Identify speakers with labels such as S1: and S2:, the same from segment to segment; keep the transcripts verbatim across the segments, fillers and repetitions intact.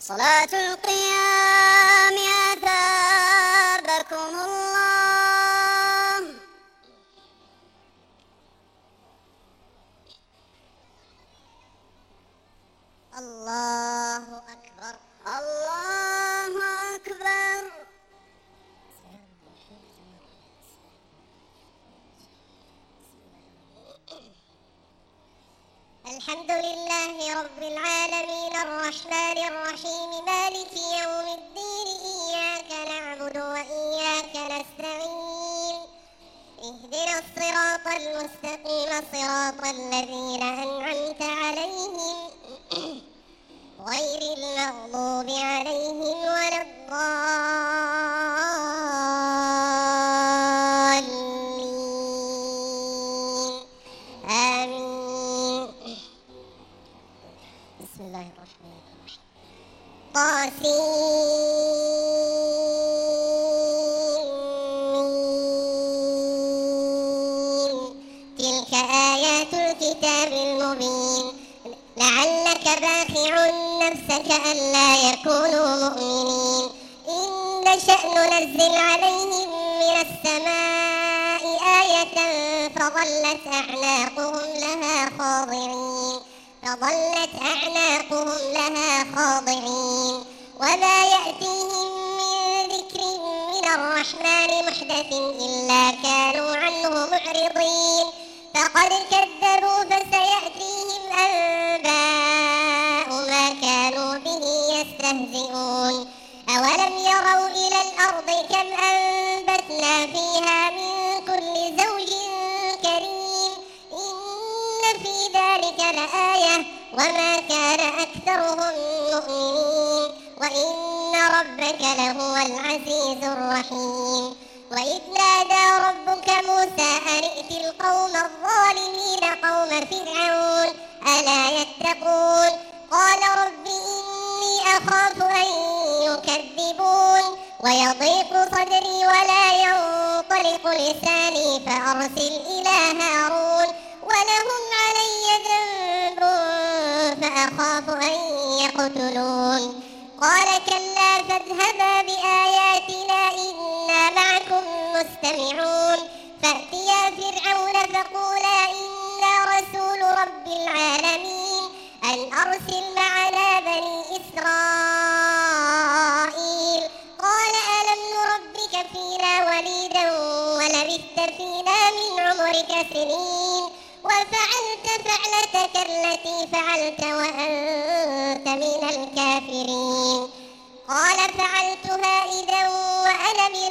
S1: صلاة القيام أثابكم الله. الله أكبر الله أكبر. الحمد لله رب العالمين الرحمن الرحيم مالك يوم الدين إياك نعبد وإياك نستعين اهدنا الصراط المستقيم صراط الذين أنعمت عليهم غير المغضوب عليهم ولا الضالين آمين. بسم الله الرحمن الرحيم. طاسين تلك آيات الكتاب المبين لعلك باخع نفسك ألا يكونوا مؤمنين إن نشأ ننزل عليهم من السماء آية فظلت أعناقهم لها خاضعين فظلت أعناقهم لها خاضعين وما يأتيهم من ذكر من الرحمن محدث إلا كانوا عنه معرضين فقد كذبوا فسيأتيهم أنباء ما كانوا به يستهزئون أولم يروا إلى الأرض كم أنبتنا فيها من كل زوج كريم إن في ذلك لآية وما كان أكثرهم مؤمنين وإن ربك لهو العزيز الرحيم. وإذ نادى ربك موسى أن ائت القوم الظالمين قوم فرعون ألا يتقون قال رب إني أخاف أن يكذبون ويضيق صدري ولا ينطلق لساني فأرسل إلى هارون ولهم علي ذنب فأخاف أن يقتلون قال كلا فاذهبا بآياتنا إنا معكم مستمعون فأتيا فرعون فقولا إنا رسول رب العالمين أن أرسل معنا بني إسرائيل قال ألم نربك فينا وليدا ولبثت فينا من عمرك سنين وفعلت فعلتك التي فعلت وأنت من الكافرين قال فعلتها إذا وأنا من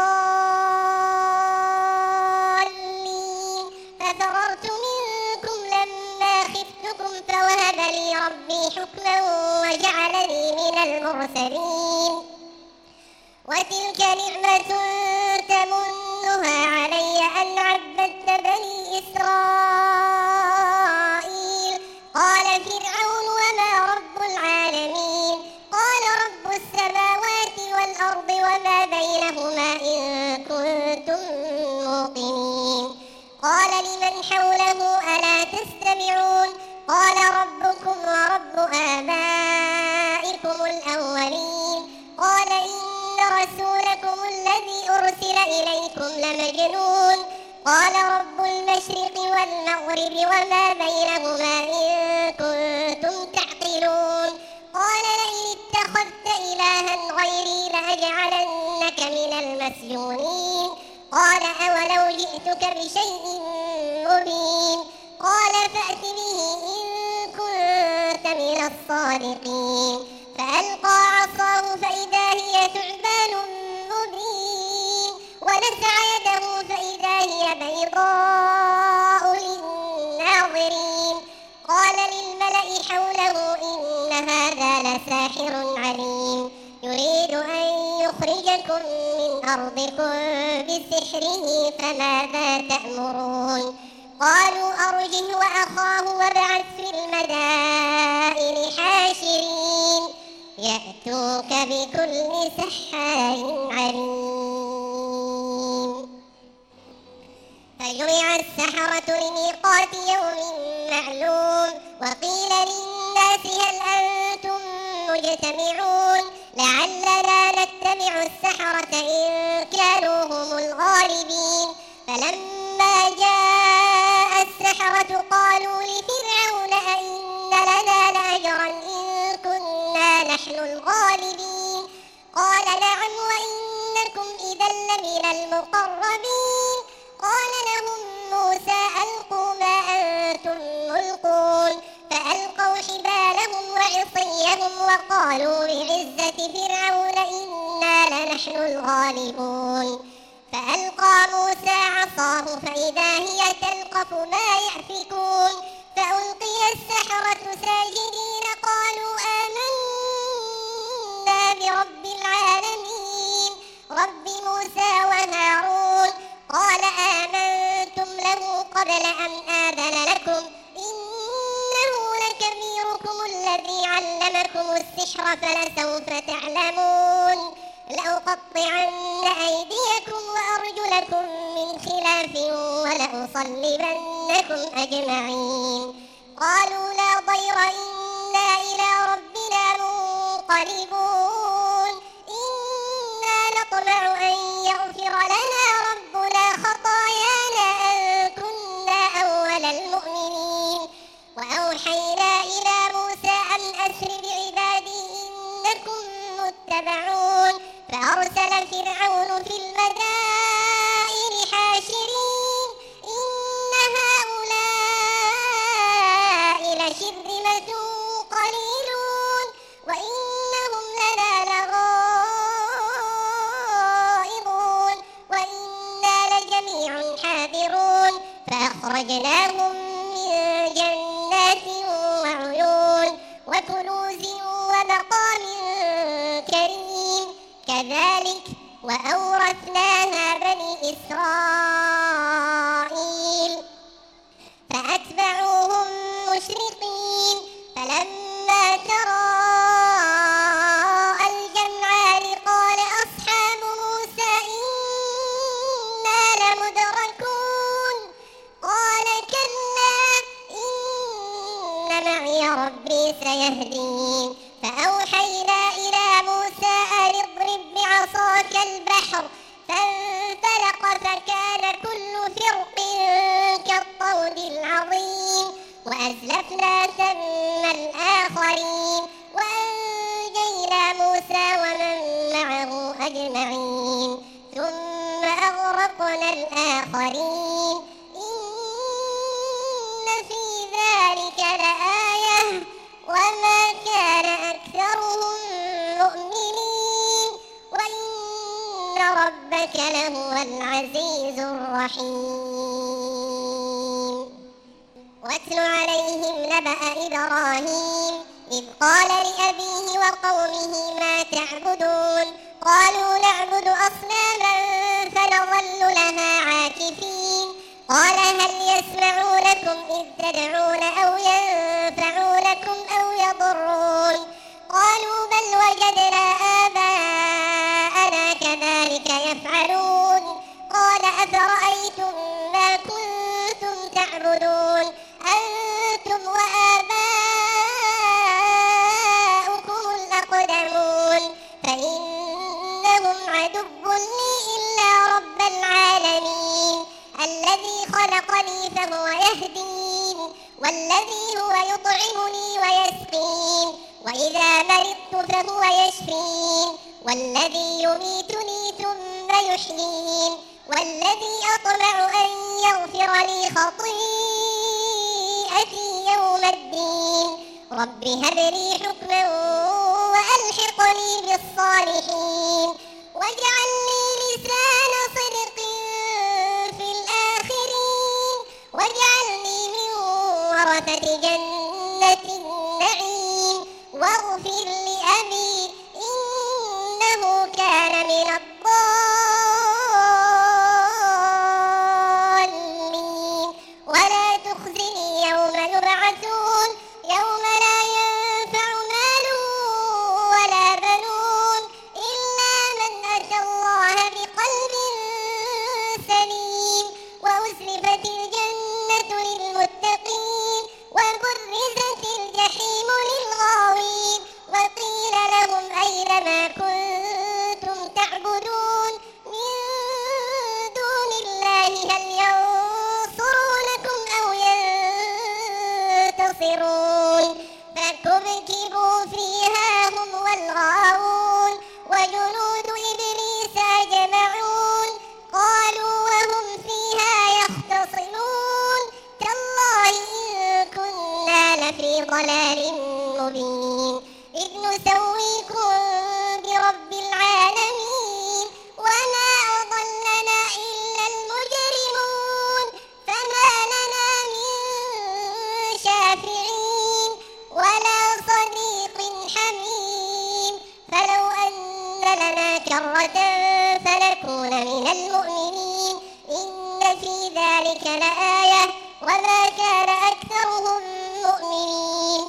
S1: الضالين ففررت منكم لما خفتكم فوهب لي ربي حكما وجعلني من المرسلين وتلك نعمة تمنها علي أن عبدت بني إسرائيل قال فرعون وما رب العالمين قال رب السماوات والأرض وما بينهما إن كنتم موقنين قال لمن حوله ألا تستمعون قال ربكم ورب آبائكم الأولين قال إن رسولكم الذي أرسل إليكم لمجنون قال رب المشرق والمغرب وما بينهما إن كنتم تعقلون قال لئن اتخذت إلها غيري لأجعلنك من المسجونين قال أولو جئتك بشيء مبين قال فأت به إن كنت من الصادقين فألقى عصاه فإذا هي ثعبان مبين ونزع يده فإذا هي بيضاء للناظرين قال للملأ حوله إن هذا لساحر عليم يريد أن يخرجكم من أرضكم بسحره فماذا تأمرون قالوا أرجه وأخاه وابعث في المدائن حاشرين يأتوك بكل سحار عليم فجمع السحرة لميقات يوم معلوم وقيل للناس هل أنتم مجتمعون لعلنا نتبع السحرة إن كانوا هم الغالبين فلما جاء السحرة قالوا لفرعون أئن لنا لأجرا إن كنا نحن الغالبين قال نعم وإنكم إذا لمن المقربين قال لهم موسى ألقوا ما أنتم ملقون فألقوا حبالهم وعصيهم وقالوا بعزة فرعون إنا لنحن الغالبون فألقى موسى عصاه فإذا هي تلقف ما يأفكون فألقي السحرة ساجدين قالوا آمنا برب العالمين رب موسى وهارون قال آمنتم له قبل أن آذن لكم إنه لكبيركم الذي علمكم السحر فلسوف تعلمون لأقطعن أيديكم وأرجلكم من خلاف ولأصلبنكم أجمعين قالوا لا ضير إنا إلى ربنا منقلبون إنا نطمع أن يغفر لنا ربنا خطايانا أن كنا أول المؤمنين وأوحينا إلى موسى أن أسر بعبادي إنكم متبعون فأرسل فرعون في المدائن حاشرين إن هؤلاء لشرذمة قليلون وإنهم لنا لغائظون وإنا لجميع حاذرون فأخرجناهم من جنات وعيون وكنوز ومقام كريم كذلك وأورثناها بني إسرائيل فأتبعوهم مشرقين فلما تراءى الجمعان قال أصحاب موسى إنا لمدركون قال كلا إن معي ربي سيهدين فأوحينا إلى موسى أن اضرب بعصاك البحر فانفلق فكان كل فرق كالطود العظيم وأزلفنا ثم الآخرين وأنجينا موسى ومن معه أجمعين ثم أغرقنا الآخرين إن في ذلك لآية وما كان أكثرهم مؤمنين وإن ربك لهو العزيز الرحيم واتل عليهم نبأ إبراهيم إذ قال لأبيه وقومه ما تعبدون قالوا نعبد أصناما فنظل لها عاكفين قال هل يسمعونكم إذ تدعون أو ينفعونكم أو يضرون قالوا بل وجدنا آباءنا كذلك يفعلون قال أفرأيتم ما كنتم تعبدون أنتم وآباؤكم الأقدمون فإنهم عدو لي إلا رب العالمين الذي خلقني فهو يهدين والذي هو يطعمني ويسقين وإذا مرضت فهو يشفين والذي يميتني ثم يحيين والذي أطمع أن يغفر لي خطيئتي يوم الدين رب هب لي حكما وألحقني بالصالحين واجعل لي لسان صدق في الآخرين واجعلني من ورثة جنة النعيم واغفر لأبي إنه كان من الضالين ولا تخزني يوم يبعثون يوم لا ينفع مال ولا بنون إلا من أتى الله أين ما كنتم تعبدون من دون الله هل ينصرونكم أو ينتصرون فكبكبوا فيها هم والغاوون وجنود إبليس أجمعون قالوا وهم فيها يختصمون تالله إن كنا لفي ضلال مبين إذ نسويكم برب العالمين وما أضلنا إلا المجرمون فما لنا من شافعين ولا صديق حميم فلو أن لنا كرة فنكون من المؤمنين إن في ذلك لآية وما كان أكثرهم مؤمنين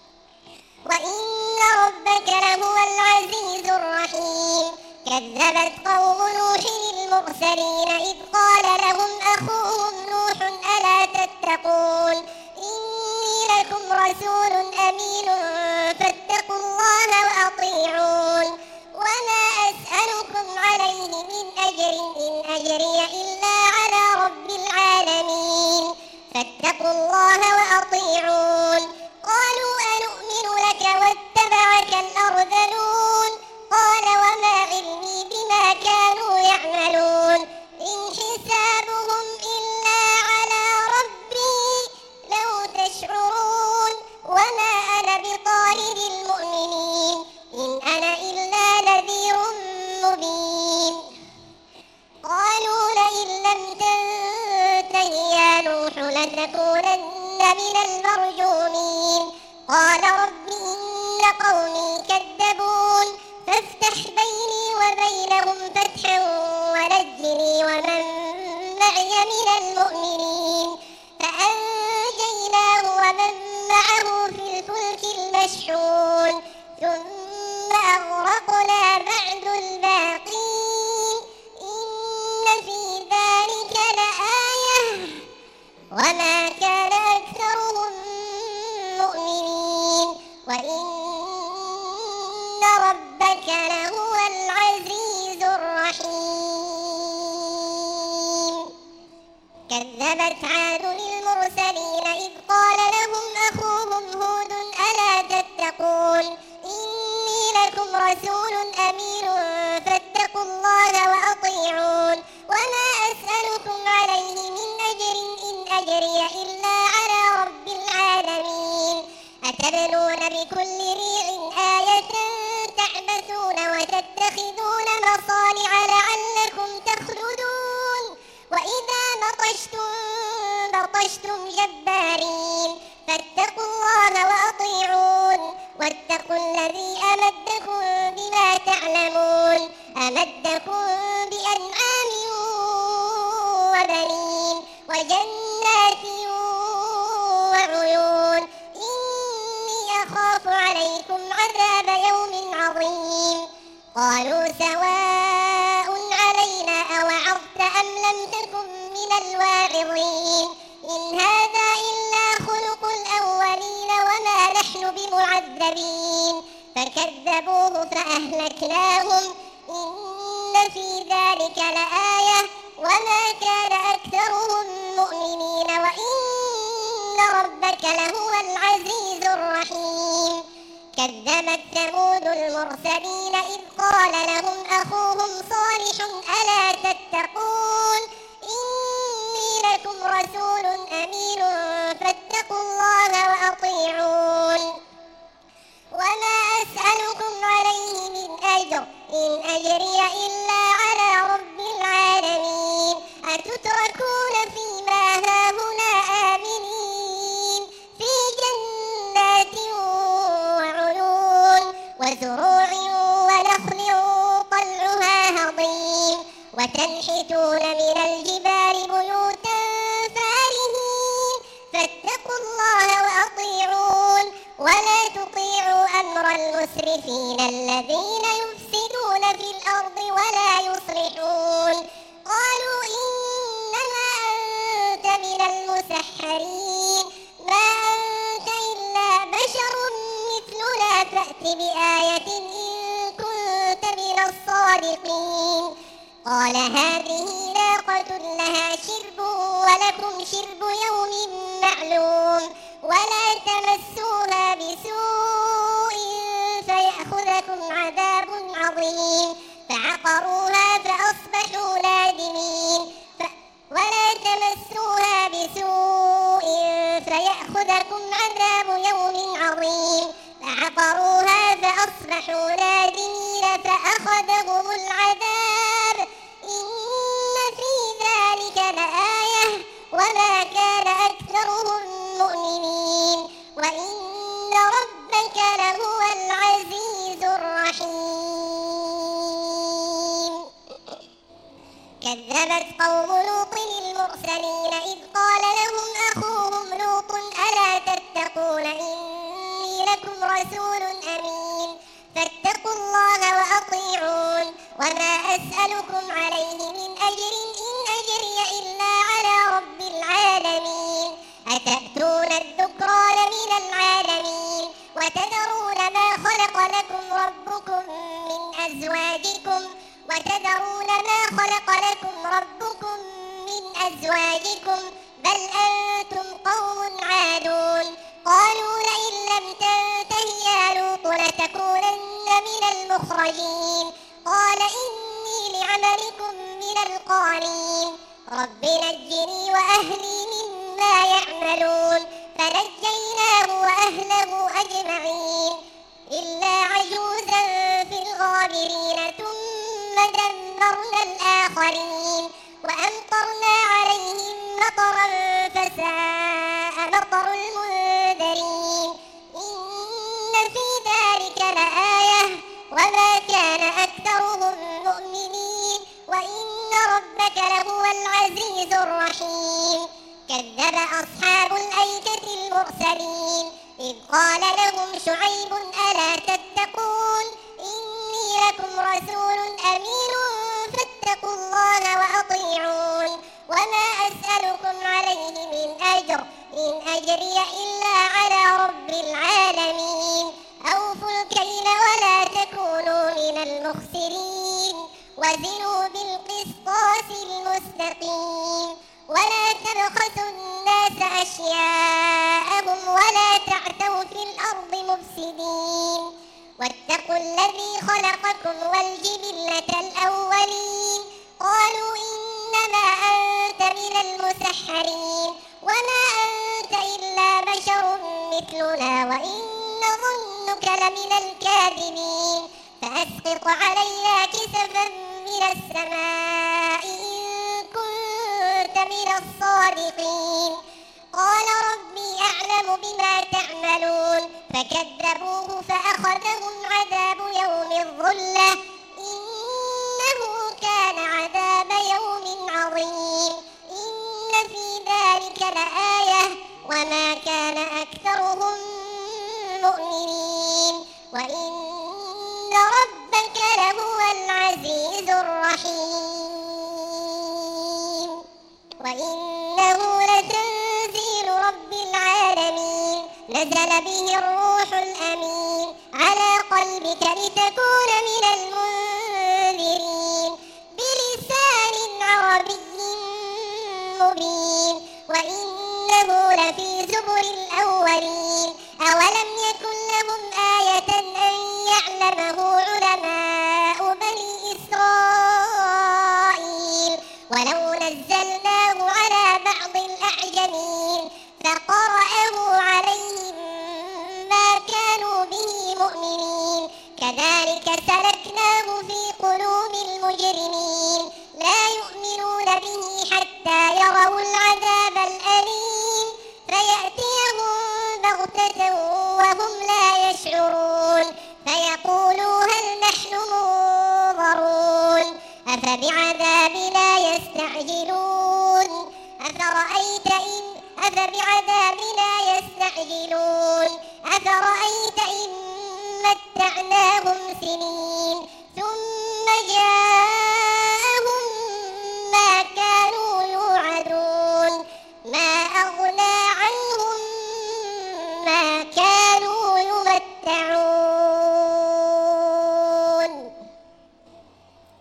S1: وإن ربك لهو العزيز الرحيم كذبت قوم نوح المرسلين إذ قال لهم أخوهم نوح ألا تتقون إني لكم رسول أمين فاتقوا الله وأطيعون وما أسألكم عليه من أجر إن أجري إلا على رب العالمين فاتقوا الله وأطيعون قالوا أنؤمن لك واتبعك الأرذلون قال وما علمي بما كانوا يعملون إن حسابهم إلا على ربي لو تشعرون وما أنا بطارد المؤمنين إن أنا إلا نذير مبين قالوا لئن لم تنته يا نوح لتكونن من المرجومين قال رب إن قومي كذبون فافتح بيني وبينهم فتحا ونجني ومن معي من المؤمنين فأنجيناه ومن معه في الفلك المشحون ثم أغرقنا بعد الباقين إن في ذلك لآية وما كان أكثرهم مؤمنين وإن ربك لهو العزيز الرحيم كذبت عاد المرسلين إذ قال لهم أخوهم هود ألا تتقون إني لكم رسول أمين فاتقوا الله وأطيعون وما أسألكم عليه من أجر إن أجري إلا على رب العالمين أتبنون بكل ريع آية تعبثون وتتخذون مصانع لعلكم تخلدون وإذا بطشتم بطشتم جبارين فاتقوا الله وأطيعون واتقوا الذي أمدكم بما تعلمون أمدكم بأنعام وبنين وجنات وعيون إني أخاف عليكم عذاب يوم عظيم قالوا سواء علينا أوعظت أم لم تكن من الواعظين إن هذا إلا خلق الأولين وما نحن بمعذبين فكذبوه فأهلكناهم إن في ذلك لآية وما كان أكثرهم مؤمنين وإن ربك لهو العزيز الرحيم كذبت ثمود المرسلين إذ قال لهم أخوهم صالح ألا تتقون إني لكم رسول أمين فاتقوا الله وأطيعون وما أسألكم عليه من أجر إن أجري إلا على رب العالمين أتتركون فيما هاهنا آمنين في جنات وعيون وزروع ونخل طلعها هضيم وتنحتون من الجبال بيوتا فارهين فاتقوا الله وأطيعون ولا تطيعوا أمر المسرفين الذين يفسدون في الأرض ولا يصلحون قالوا إنما أنت من المسحرين ما أنت إلا بشر مثلنا فأت بآية إن الصادقين. قال هذه ناقة لها شرب ولكم شرب يوم معلوم ولا تمسوها بسوء فيأخذكم عذاب عظيم. فعقروها فأصبحوا نادمين. ف... ولا تمسوها بسوء فيأخذكم عذاب يوم عظيم. فعقروها فأصبحوا نادمين فأخذهم العذاب. إن في ذلك لآية وما كان أكثرهم مؤمنين وإن ربك لهو العزيز الرحيم. كذبت قوم لوط المرسلين إذ قال لهم أخوهم لوط ألا تتقون إني لكم رسول أمين فاتقوا الله وأطيعون وما أسألكم عليه من أجر إن أجري إلا على رب العالمين. أتأتون الذكران من العالمين وتذرون ما خلق لكم ربكم من أزواجكم وتذرون ما خلق لكم ربكم من أزواجكم بل أنتم قوم عادون. قالوا لئن لم تنته يا لوط لتكونن من المخرجين. قال إني لعملكم من القالين. رب نجني وأهلي مما يعملون. فنجيناه وأهله أجمعين إلا عجوزا في الغابرين ثم دمرنا الآخرين وأمطرنا عليهم مطرا فساء مطر المنذرين. إن في ذلك لآية وما كان أكثرهم مؤمنين وإن ربك لهو العزيز الرحيم. كذب أصحاب الأيكة المرسلين إذ قال لهم شعيب ألا تتقون إني لكم رسول أمين فاتقوا الله وأطيعون وما أسألكم عليه من أجر إن أجري إلا على رب العالمين. أوفوا الكيل ولا تكونوا من المخسرين وزنوا بالقسطاس المستقيم ولا تبخسوا الناس أشياءهم ولا تعثوا في الأرض مفسدين. واتقوا الذي خلقكم والجبلة الأولين. قالوا إنما أنت من المسحرين وما أنت إلا بشر مثلنا وإن نظنك لمن الكاذبين. فأسقط علينا كسفا من السماء إن كنت من الصادقين. قال ربي أعلم بما تعملون. فكذبوه فأخذهم عذاب يوم الظلة إنه كان عذاب يوم عظيم. إن في ذلك لآية وما كان أكثرهم مؤمنين وإن ربك لهو العزيز الرحيم. وإنه لتنزيل رب العالمين نزل به الروح الأمين على قلبك لتكون من المنذرين بلسان عربي مبين. وإنه لفي زبر الأولين. أولم يكن لهم آية أن يعلمه علماء بني إسرائيل ولو نزلناه على بعض الأعجمين فقرأه عليهم ما كانوا به مؤمنين. كذلك سلكناه في قلوب المجرمين لا يؤمنون به حتى يروا العذاب الأليم فيأتيهم بغتة وهم لا يشعرون فيقولوا هل نحن منظرون أفبعذابنا يستعجلون أفرأيت إن أفبعذابنا يستعجلون أفرأيت إن متعناهم سنين ثم جاءهم ما كانوا يوعدون ما أغنى عنهم ما كانوا يمتعون.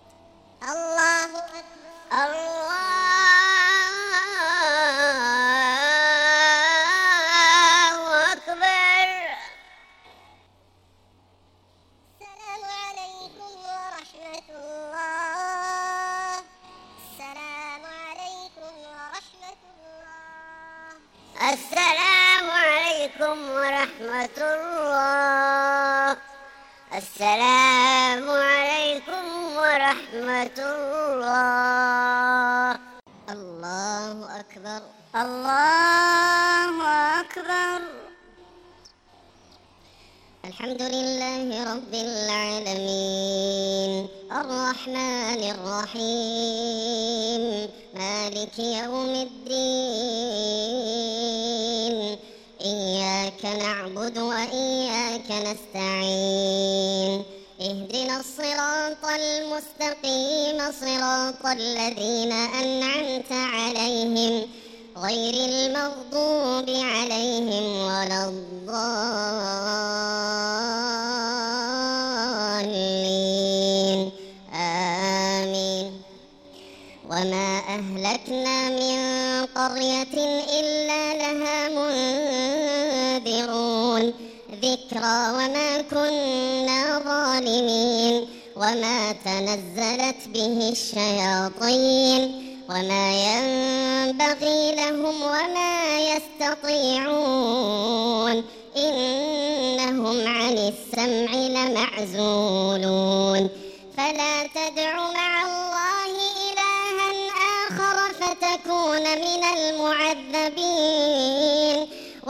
S1: السلام عليكم ورحمة الله. السلام عليكم ورحمة الله. الله أكبر. الله أكبر. الحمد لله رب العالمين الرحمن الرحيم مالك يوم الدين إياك نعبد وإياك نستعين اهدنا الصراط المستقيم صراط الذين أنعمت عليهم غير المغضوب عليهم ولا الضالين آمين. وما أهلكنا من قرية إلا لها منذرون ذكرى وما كنا ظالمين وما تنزلت به الشياطين وما ينبغي لهم وما يستطيعون إنهم عن السمع لمعزولون. فلا تدع مع الله إلها آخر فتكون من المعذبين.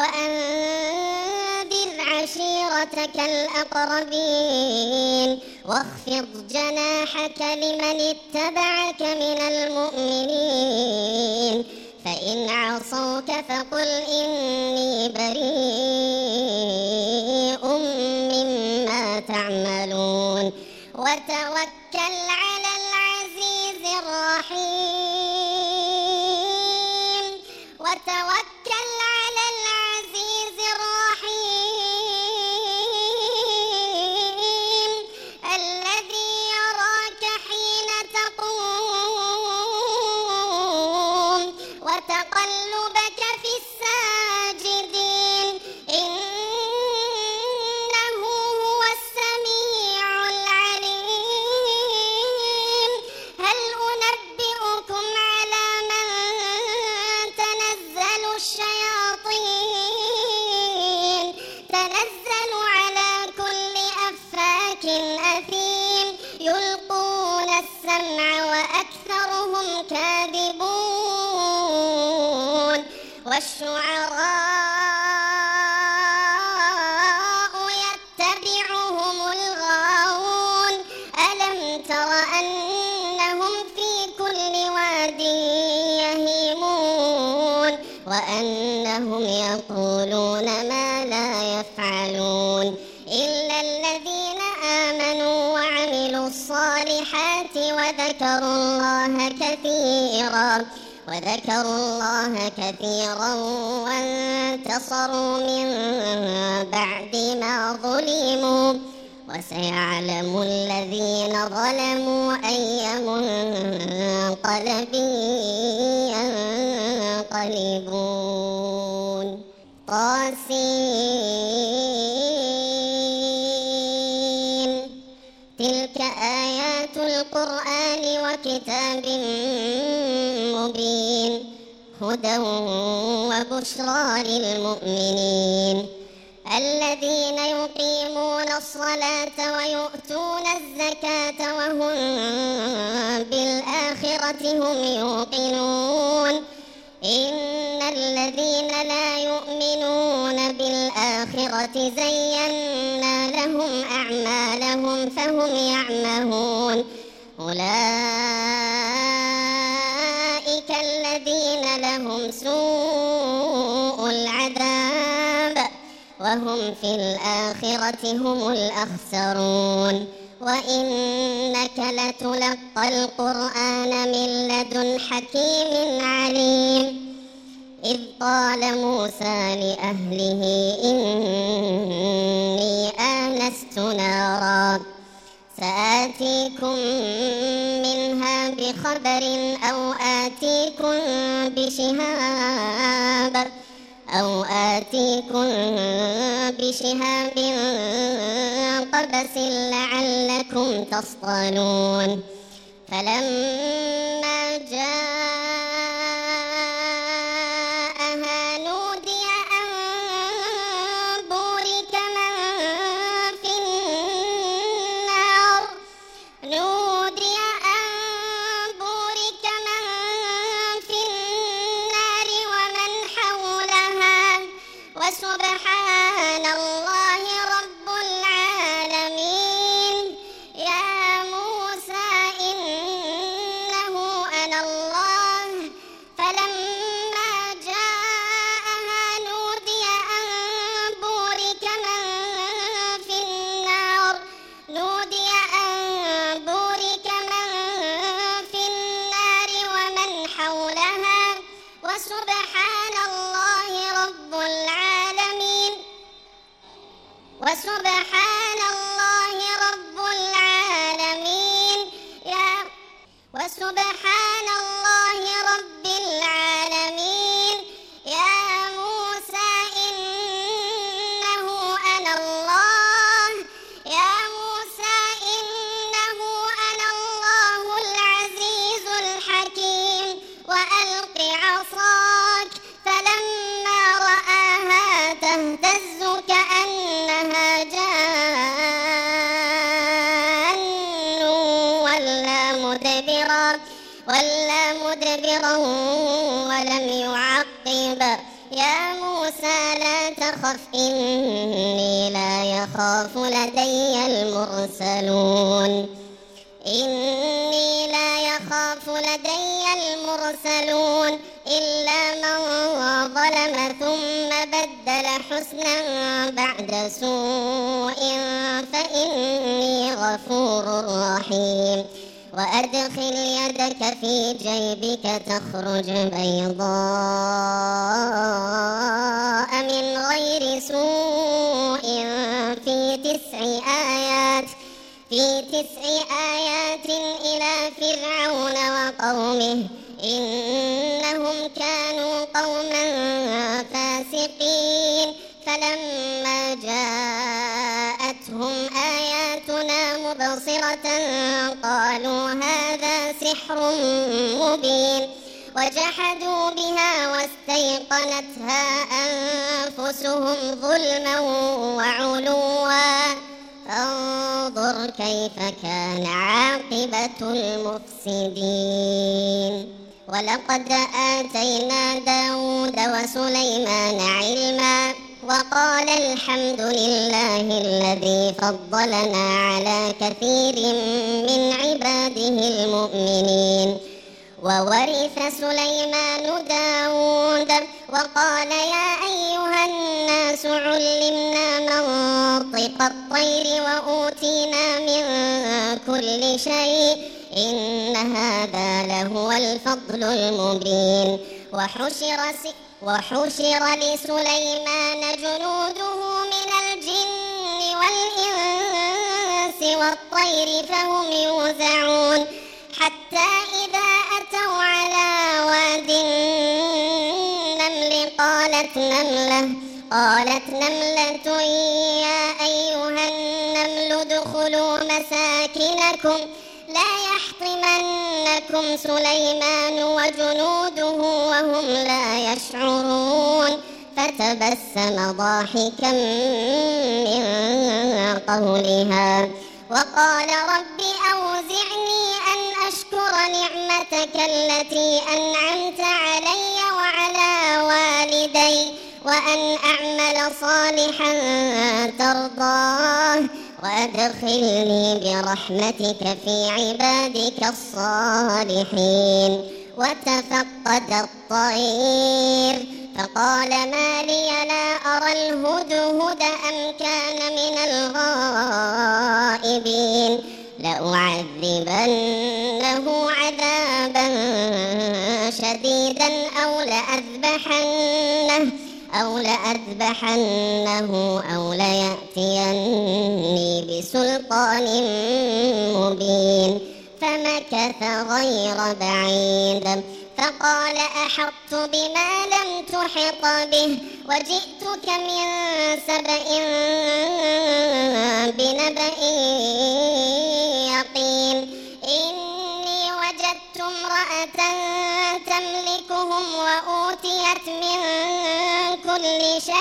S1: وأنذر عشيرتك الأقربين واخفض جناحك لمن اتبعك من المؤمنين. فإن عصوك فقل إني بريء مما تعملون وتوكل على العزيز الرحيم وتوكل على العزيز الرحيم الذي يراك حين تقوم وتقلبك في الساجدين إنه هو السميع العليم. هل أنبئكم على من تنزل الشياطين تنزل على كل أفاك أثيم يلقون السمع وأكثرهم كاذبون والشعراء يتبعهم الغاوون. ألم تر أنهم في كل واد يهيمون وأنهم يقولون ما لا يفعلون إلا الذين آمنوا وعملوا الصالحات وذكروا الله كثيرا وذكروا الله كثيرا وانتصروا من بعد ما ظلموا وسيعلم الذين ظلموا أي منقلب ينقلبون. طاسين تلك آيات القرآن وكتاب مبين هدى وبشرى للمؤمنين الذين يقيمون الصلاة ويؤتون الزكاة وهم بالآخرة هم يوقنون. إن الذين لا يؤمنون بالآخرة زينا لهم أعمالهم فهم يعمهون. أولئك الذين لهم سوء العذاب وهم في الآخرة هم الأخسرون. وإنك لتلقى القرآن من لدن حكيم عليم. إذ قال موسى لأهله إني آنست نارا سآتيكم منها بخبر أو آتيكم بشهاب أو آتيكم بشهاب قبس لعلكم تصطلون. فلما جاءها نودي سبحان الله رب العالمين يا موسى إنه أنا الله يا موسى إنه أنا الله العزيز الحكيم وألق عصاك فلما رآها تهتز كأنها جان ولا مدبرا ولا مدبرا ولم يعقب يا موسى لا تخف إني لا يخاف لدي المرسلون إني لا يخاف لدي المرسلون إلا من ظلم ثم بدل حسنا بعد سوء فإني غفور رحيم وأدخل يدك في جيبك تخرج بيضاء من غير سوء في تسع آيات في تسع آيات إلى فرعون وقومه إنهم كانوا قوما فاسقين فلما جاءتهم آياتنا مبصرة قالوا هذا سحر مبين وجحدوا بها واستيقنتها أنفسهم ظلما وعلوا فانظر كيف كان عاقبة المفسدين ولقد آتينا داود وسليمان علما وقال الحمد لله الذي فضلنا على كثير من عباده المؤمنين وورث سليمان داود وقال يا أيها الناس علمنا منطق الطير وأوتينا من كل شيء إن هذا لهو الفضل المبين وحشر, وحشر لسليمان جنوده من الجن والإنس والطير فهم يوزعون حتى إذا أتوا على واد النمل قالت نملة قالت نملة يا أيها النمل ادخلوا مساكنكم لا يحطمنكم سليمان وجنوده وهم لا يشعرون فتبسم ضاحكا من قولها وقال رب أوزعني أن أشكر نعمتك التي أنعمت علي وعلى والدي وأن أعمل صالحا ترضاه وأدخلني برحمتك في عبادك الصالحين وتفقد الطير فقال ما لي لا أرى الهدهد أم كان من الغائبين لأعذبنه عذابا شديدا أو لأذبحنه أو لأذبحنه أو ليأتيني بسلطان مبين فمكث غير بعيد فقال أحطت بما لم تحط به وجئتك من سبأ بنبأ يقين إني وجدت امرأة تملكهم وأوتيت من كل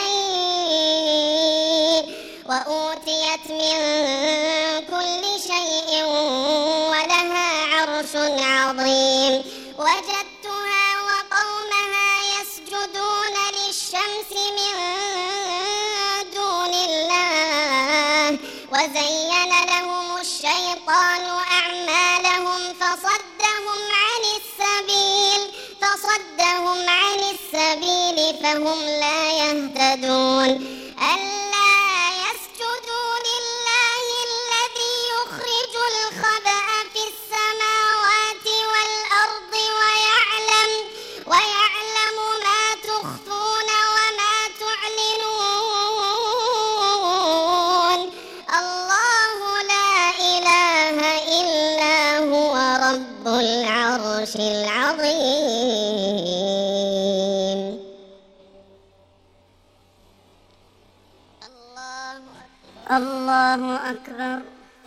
S1: شيء وأوتيت من كل شيء ولها عرش عظيم وجدتها وقومها يسجدون للشمس من دون الله وزين لهم الشيطان أعمالهم فصدهم عن السبيل فصدهم عن السبيل فهم لا يهتدون ألا يسجدوا لله الذي يخرج الخبأ في السماوات والأرض ويعلم ويعلم ما تخفون وما تعلنون الله لا إله إلا هو رب العرش العرش العظيم.
S2: الله أكبر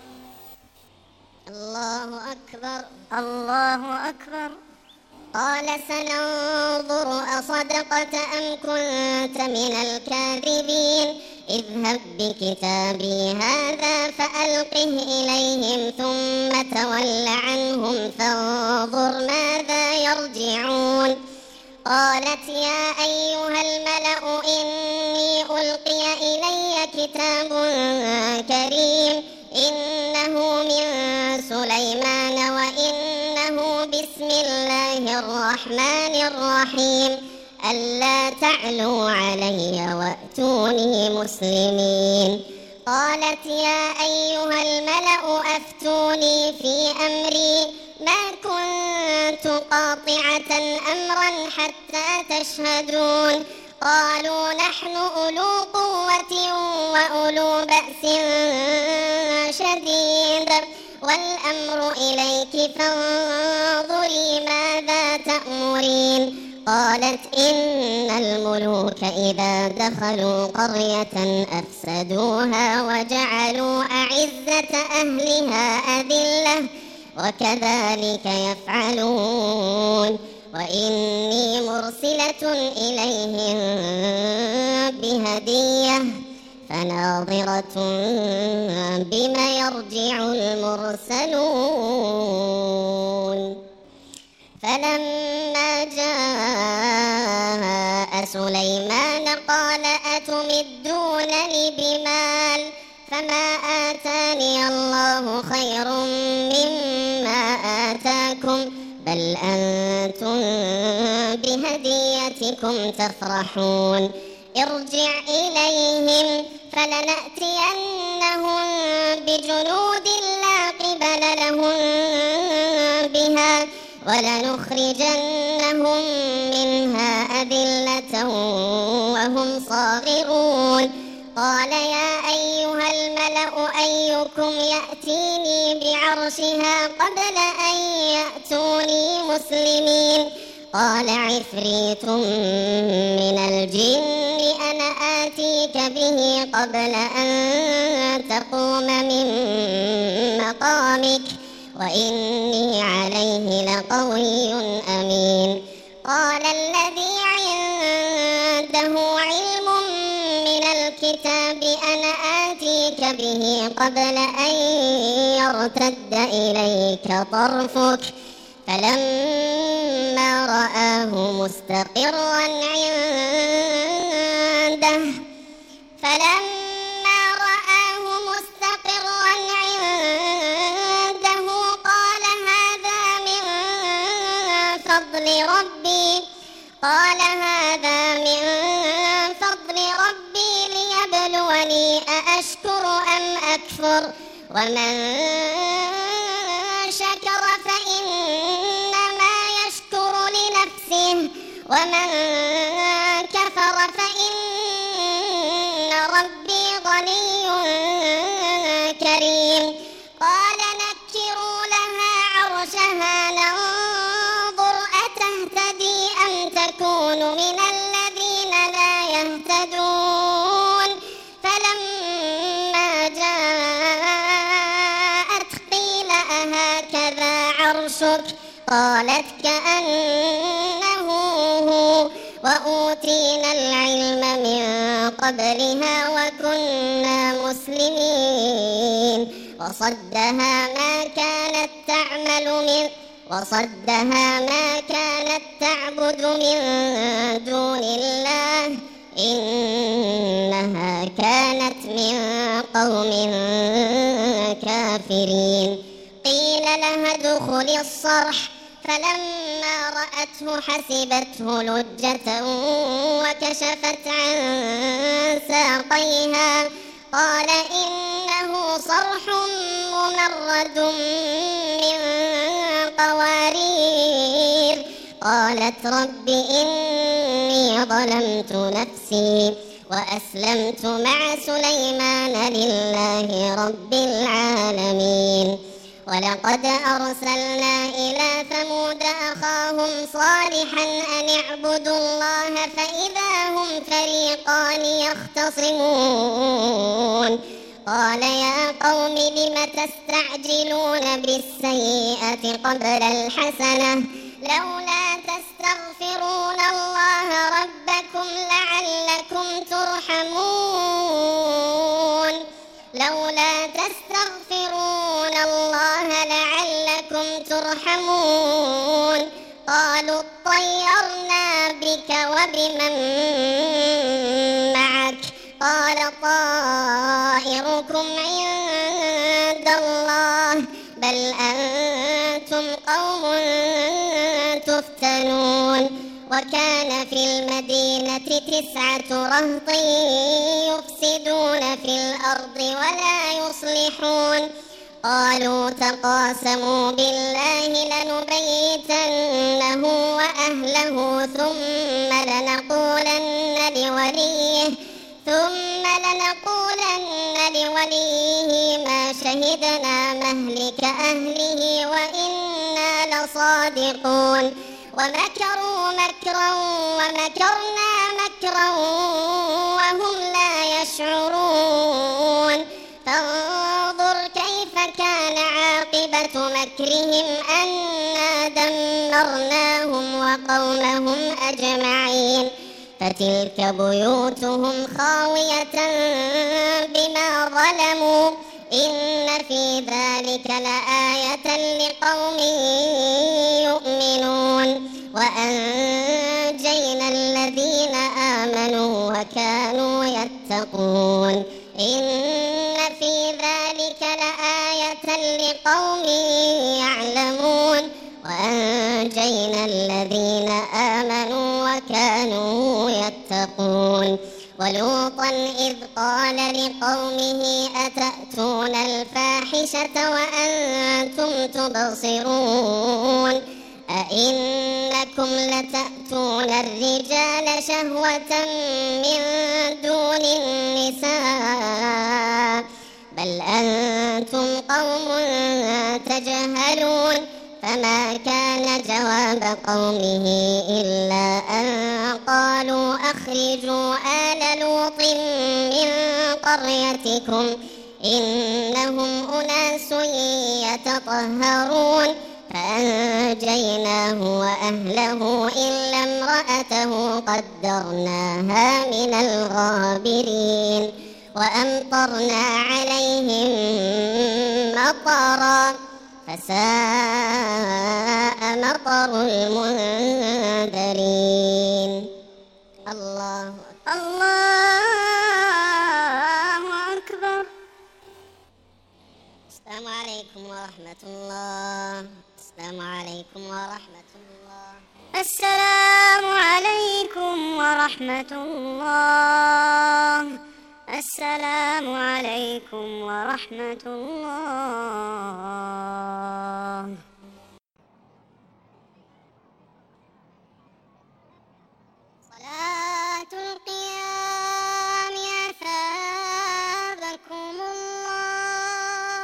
S1: الله أكبر
S2: الله أكبر.
S1: قال سننظر أصدقت أم كنت من الكاذبين اذهب بكتابي هذا فألقه إليهم ثم تول عنهم فانظر ماذا يرجعون. قالت يا أيها الملأ إني ألقي إلي كتاب كريم إنه من سليمان وإنه بسم الله الرحمن الرحيم ألا تعلوا علي وأتوني مسلمين. قالت يا أيها الملأ أفتوني في أمري ما كنت قاطعة أمرا حتى تشهدون. قالوا نحن أولو قوة وأولو بأس شديد والأمر إليك فانظري ماذا تأمرين. قالت إن الملوك إذا دخلوا قرية أفسدوها وجعلوا أعزة أهلها أذلة وكذلك يفعلون. وإني مرسلة إليهم بهدية فناظرة بما يرجع المرسلون. فلما جاء سليمان قال أتمدونني بمال فما آتاني الله خير مما آتاكم بل أنتم بهديتكم تفرحون. ارجع إليهم فلنأتينهم بجنود لا قبل لهم بها ولنخرجنهم منها أذلة وهم صاغرون. قال يا أيها الملأ أيكم يأتيني بعرشها قبل أن يأتوني مسلمين. قال عفريت من الجن أنا آتيك به قبل أن تقوم من مقامك وإني عليه لقوي أمين. قال الذي عنده علم من الكتاب أنا آتيك به قبل أن يرتد إليك طرفك فلما رآه مستقرا عنده فلما رآه مستقرا عنده قال هذا من فضل ربي قال هذا من فضل ربي ليبلوني أأشكر أم أكفر ومن شكر فإنما يشكر لنفسه ومن كفر فإن ربي غني كريم. قال نكروا لها عرشها ننظر أتهتدي أم تكون من الذين لا يهتدون. فلما جاءت قيل أهكذا عرشك قالت كأنه هو وأوتينا العلم من قبلها وكنا مسلمين. وصدها ما كانت تعمل من وصدها ما كانت تعبد من دون الله إنها كانت من قوم كافرين. قيل لها ادخل الصرح فلما رأته حسبته لجة وكشفت عن ساقيها قال إنه صرح ممرد من قوارير. قالت رب إني ظلمت نفسي وأسلمت مع سليمان لله رب العالمين. ولقد أرسلنا إلى ثمود أخاهم صالحا أن اعبدوا الله فإذا هم فريقان يختصمون قال يا قوم لم تستعجلون بالسيئة قبل الحسنة لولا تستغفرون الله ربكم لعلكم ترحمون لولا تستغفرون الله لعلكم ترحمون قالوا اطيرنا بك وبمن معك قال طائركم عند الله بل أنتم قوم تفتنون وكان في المدينة تسعة رهط يفسدون في الأرض ولا يصلحون قالوا تقاسموا بالله لنبيتنه وأهله ثم لنقولن لوليه ثم لنقولن لوليه ما شهدنا مهلك أهله وإنا لصادقون ومكروا مكرا ومكرنا مكرا وهم لا يشعرون فانظر كيف كان عاقبة مكرهم أنا دمرناهم وقومهم أجمعين فتلك بيوتهم خاوية بما ظلموا إن في ذلك لآية لقوم يؤمنون وأنجينا الذين آمنوا وكانوا يتقون إن في ذلك لآية لقوم يعلمون وأنجينا الذين آمنوا وكانوا يتقون ولوطا إذ قال لقومه أتأتون الفاحشة وأنتم تبصرون أئنكم لتأتون الرجال شهوة من دون النساء بل أنتم قوم تجهلون فما كان جواب قومه إلا أن قالوا أخرجوا آل لوط من قريتكم إنهم أناس يتطهرون فأنجيناه وأهله إلا امرأته قدرناها من الغابرين وأمطرنا عليهم مطرا فساء مطر المنذرين الله
S2: الله أكبر.
S1: السلام عليكم ورحمة الله. السلام عليكم ورحمة الله.
S2: السلام عليكم ورحمة الله. السلام عليكم ورحمة الله.
S1: صلاة القيام أثابكم الله.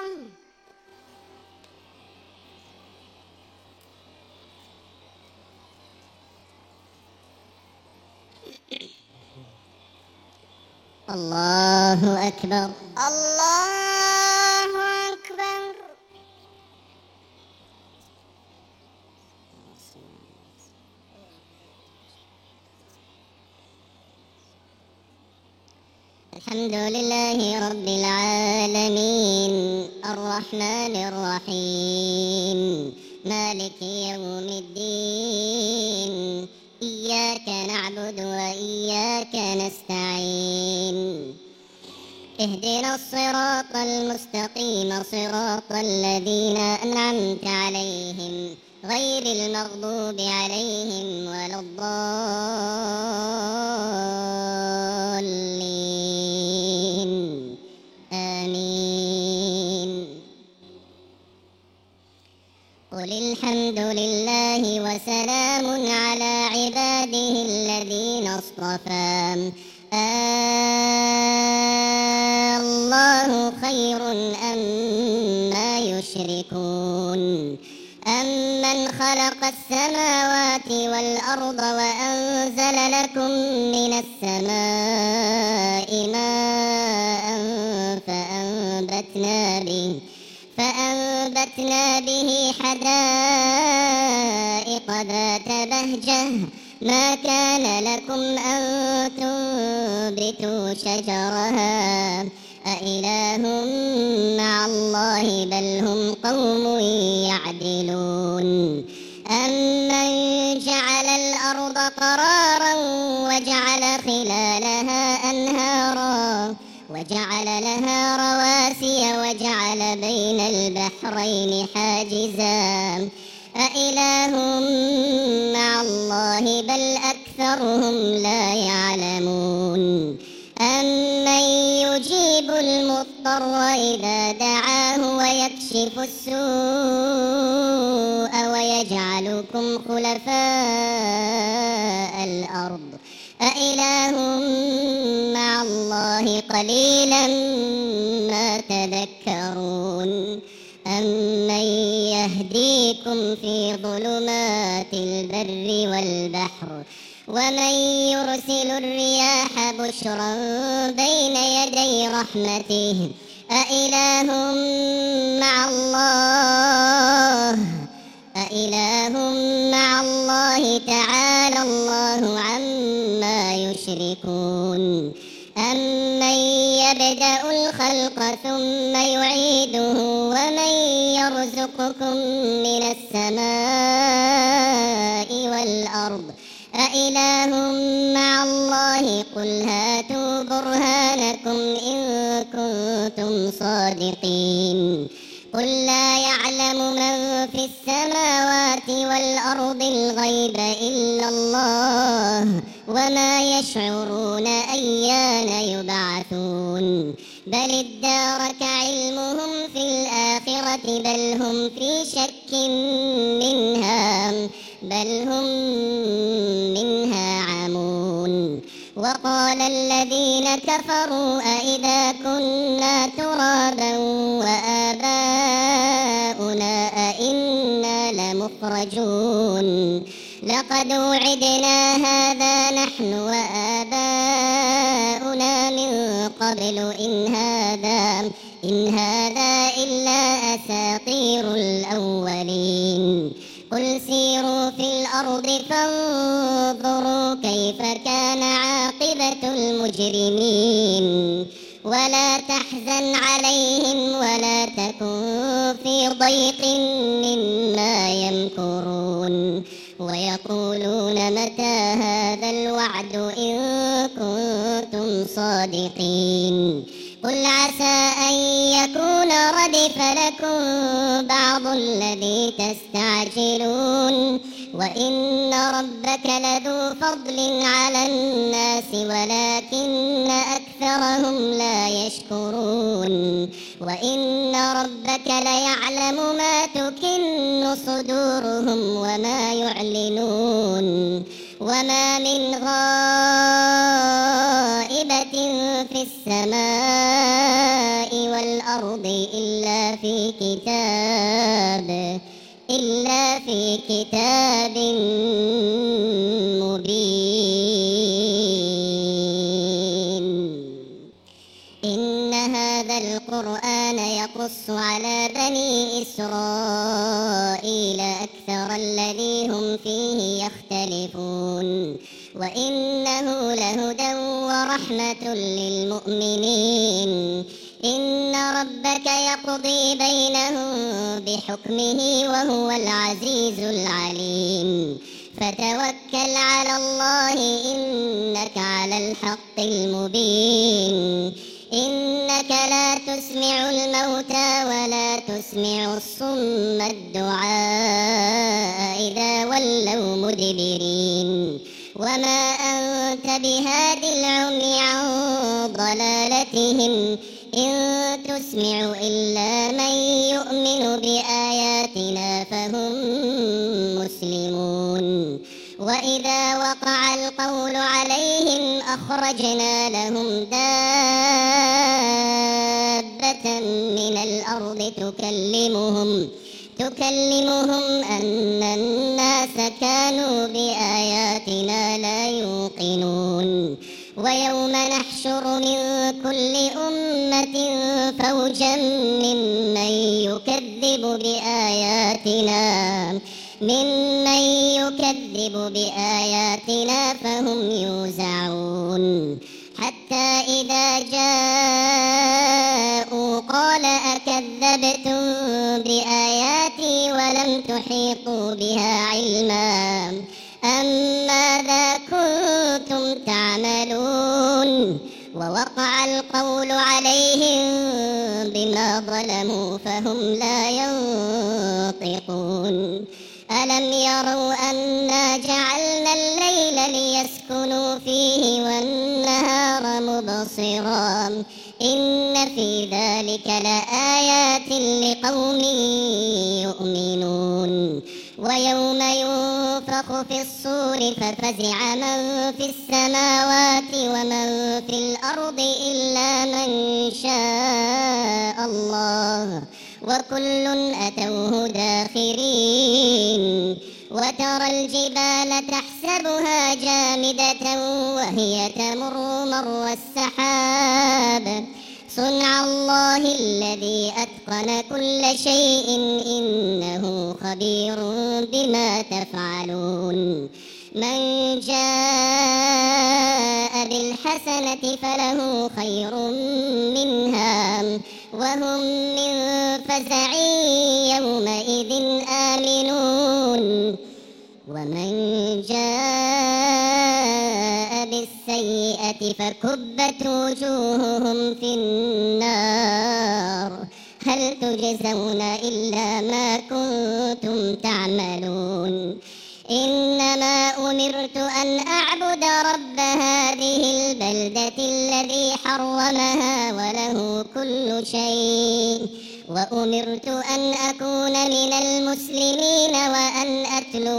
S1: الله أكبر. الله أكبر. الحمد لله رب العالمين الرحمن الرحيم مالك يوم الدين إياك نعبد وإياك نستعين اهدنا الصراط المستقيم صراط الذين أنعمت عليهم غير المغضوب عليهم ولا الضالين آمين. قل الحمد لله وسلام على عباده الذين اصطفى الله خير أما يشركون يشركون أمن خلق السماوات والأرض وأنزل لكم من السماء ماء فأنبتنا به فأنبتنا به حدائق ذات بهجة ما كان لكم أن تنبتوا شجرها أإله مع الله بل هم قوم يعدلون أمن جعل الأرض قرارا وجعل خلالها أنهارا وجعل لها رواسي وجعل بين البحرين حاجزا أإله مع الله بل أكثرهم لا يعلمون أمن يجيب المضطر إذا دعاه ويكشف السوء ويجعلكم خلفاء الأرض أإله مع الله قليلا ما تذكرون أمن يهديكم في ظلمات البر والبحر ومن يرسل الرياح بشرا بين يدي رحمته أإله مع الله أإله مع الله تعالى الله عما يشركون أمن يبدأ الخلق ثم يعيده ومن يرزقكم من السماء والأرض أإله مع الله قل هاتوا برهانكم إن كنتم صادقين قل لا يعلم من في السماوات والأرض الغيب إلا الله وما يشعرون أيان يبعثون بل ادارك علمهم في الآخرة بل هم في شك منها بل هم منها عمون وقال الذين كفروا أئذا كنا ترابا وآباؤنا أئنا لمخرجون لقد وعدنا هذا نحن وآباؤنا من قبل إن هذا إن هذا إلا أساطير الأولين قل سيروا في الأرض فانظروا كيف كان عاقبة المجرمين ولا تحزن عليهم ولا تكن في ضيق مما يمكرون ويقولون متى هذا الوعد إن كنتم صادقين قل عسى أن يكون ردف لكم بعض الذي تستعجلون وإن ربك لذو فضل على الناس ولكن أكثرهم لا يشكرون وإن ربك ليعلم ما تكن صدورهم وما يعلنون وما من غائبة في السماء والأرض إلا في كتاب إلا في كتاب مبين إن هذا القرآن يقص على بني إسرائيل أكثر الذي هم فيه يختلفون وإنه لهدى ورحمة للمؤمنين إن ربك يقضي بينهم بحكمه وهو العزيز العليم فتوكل على الله إنك على الحق المبين إنك لا تسمع الموتى ولا تسمع الصم الدعاء إذا ولوا مدبرين وما أنت بهاد العمي عن ضلالتهم إن تسمع إلا من يؤمن بآياتنا فهم مسلمون وإذا وقع القول عليهم أخرجنا لهم دابة آية من الأرض تكلمهم تكلمهم أن الناس كانوا بآياتنا لا يوقنون ويوم نحشر من كل أمة فوجا ممن يكذب بآياتنا ممن يكذب بآياتنا فهم يوزعون حتى إذا جاءوا قال أكذبتم بآياتي ولم تحيطوا بها علما أم ماذا كنتم تعملون ووقع القول عليهم بما ظلموا فهم لا ينطقون ألم يروا أنا جعلنا الليل ليسكنوا فيه والنهار مبصرا إن في ذلك لآيات لقوم يؤمنون ويوم ينفخ في الصور ففزع من في السماوات ومن في الأرض إلا من شاء الله وكل أتوه داخرين وترى الجبال تحسبها جامدة وهي تمر مر السحاب صنع الله الذي أتقن كل شيء إنه خبير بما تفعلون من جاء بالحسنة فله خير منها وهم من فزع يومئذ آمنون ومن جاء بالسيئة فكبت وجوههم في النار هل تجزون إلا ما كنتم تعملون إنما أمرت أن أعبد رب هذه البلدة الذي حرمها وله كل شيء وأمرت أن أكون من المسلمين وأن أتلو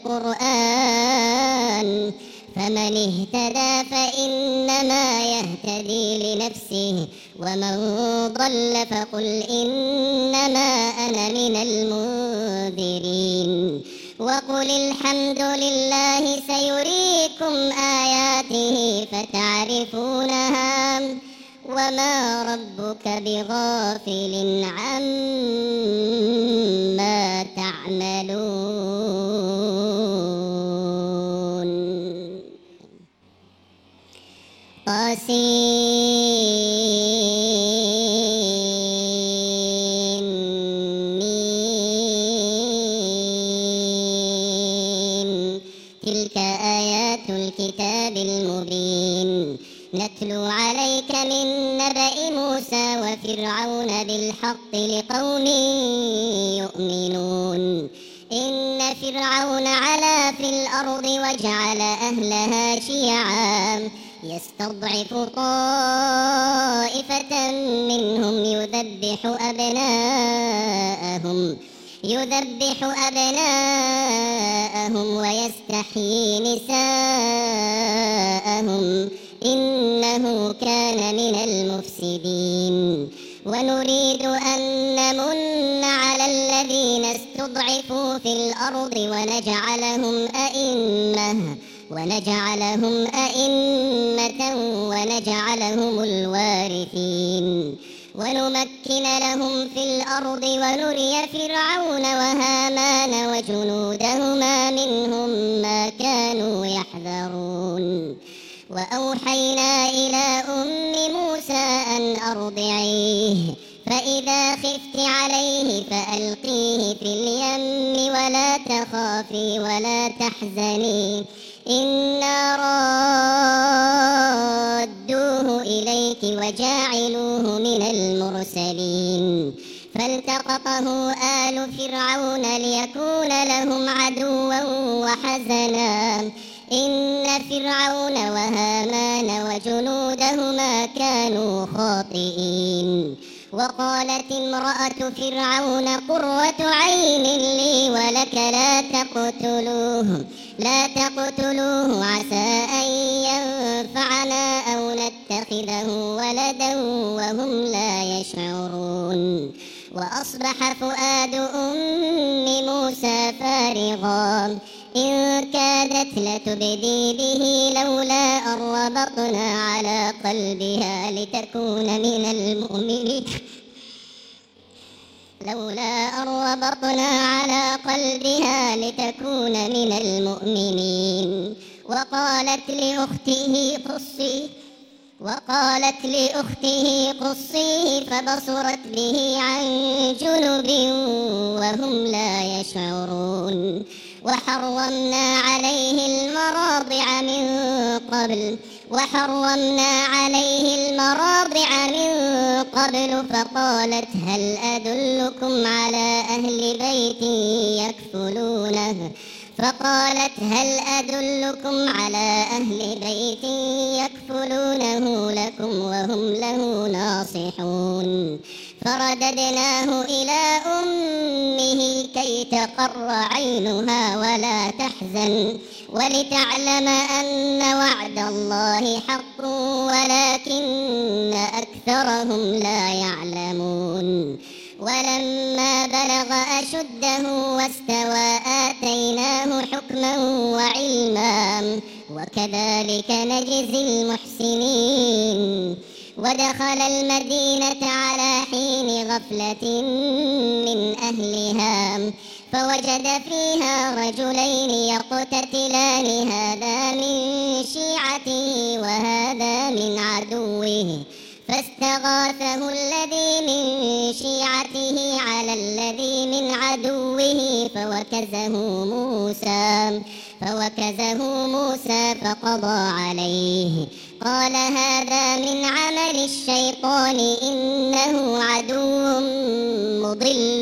S1: القرآن فمن اهتدى فإنما يهتدي لنفسه ومن ضل فقل إنما أنا من المنذرين وقل الحمد لله سيريكم آياته فتعرفونها وما ربك بغافل عما تعملون قاسم تلك آيات الكتاب المبين نتلو عليك من نبأ موسى وفرعون بالحق لقوم يؤمنون إن فرعون علا في الأرض وجعل أهلها شيعا يستضعف طائفة منهم يذبح أبناءهم يذبح أبناءهم ويستحيي نساءهم إنه كان من المفسدين ونريد أن نمن على الذين استضعفوا في الأرض ونجعلهم أئمة ونجعلهم أئمة ونجعلهم الوارثين ونمكن لهم في الأرض ونري فرعون وهامان وجنودهما منهم ما كانوا يحذرون وأوحينا إلى أم موسى أن أرضعيه فإذا خفت عليه فألقيه في اليم ولا تخافي ولا تحزني إنا رادوه إليك وجاعلوه من المرسلين فالتقطه آل فرعون ليكون لهم عدوا وحزنا إن فرعون وهامان وجنودهما كانوا خاطئين وقالت امرأة فرعون قرة عين لي ولك لا تقتلوه لا تقتلوه عسى أن ينفعنا أو نتخذه يتخذه ولدا وهم لا يشعرون. وأصبح فؤاد أم موسى فارغا إن كادت لتبدي به لولا أن ربطنا على قلبها لتكون من المؤمنين لولا أن ربطنا على قلبها لتكون من المؤمنين. وقالت لأخته قصيه وقالت لأخته قصيه فبصرت به عن جنب وهم لا يشعرون. وحرمنا عليه المراضع من قبل وحرمنا عليه المراضع من قبل فقالت هل أدلكم على أهل بيت يكفلونه فقالت هل أدلكم على أهل بيت يكفلونه لكم وهم له ناصحون. فرددناه إلى أمه كي تقر عينها ولا تحزن ولتعلم أن وعد الله حق ولكن أكثرهم لا يعلمون. ولما بلغ أشده واستوى آتيناه حكما وعلما وكذلك نجزي المحسنين. ودخل المدينة على حين غفلة من أهلها فوجد فيها رجلين يقتتلان هذا من شيعته وهذا من عدوه فاستغاثه الذي من شيعته على الذي من عدوه فوكزه موسى فوكزه موسى فقضى عليه قال هذا من عمل الشيطان إنه عدو مضل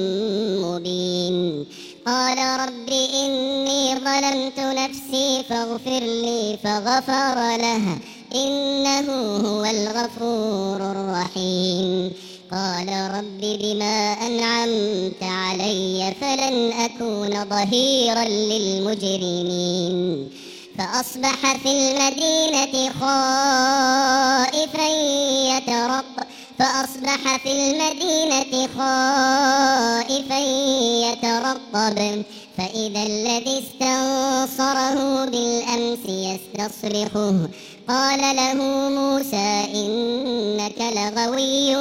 S1: مبين. قال رب إني ظلمت نفسي فاغفر لي فغفر له إنه هو الغفور الرحيم. قال رب بما أنعمت علي فلن أكون ظهيرا للمجرمين. فأصبح في المدينة خائفا يترقب فأصبح في المدينة خائفا يترقب فإذا الذي استنصره بالأمس يستصرخه قال له موسى إنك لغوي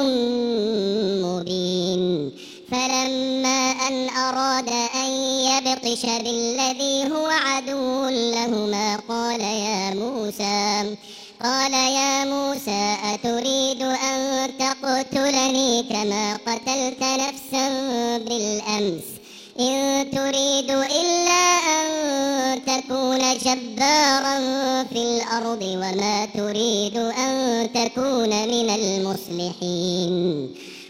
S1: مبين. فلما أن أراد أن يبطش بالذي هو عدو لهما قال يا موسى قال يا موسى أتريد أن تقتلني كما قتلت نفسا بالأمس إن تريد إلا أن تكون جبارا في الأرض وما تريد أن تكون من المصلحين.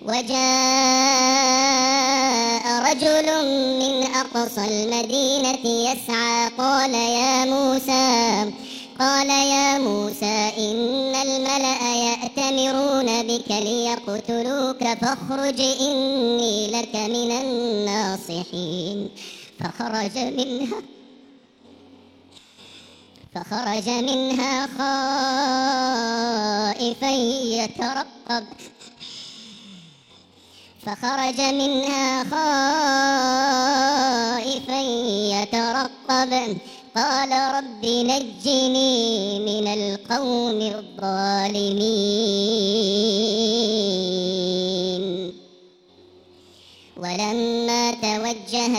S1: وجاء رجل من أقصى المدينة يسعى قال يا موسى قال يا موسى إن الملأ يأتمرون بك ليقتلوك فاخرج إني لك من الناصحين. فخرج منها فخرج منها خائفا يترقب فخرج منها خائفا يترقب قال رب نجني من القوم الظالمين. ولما توجه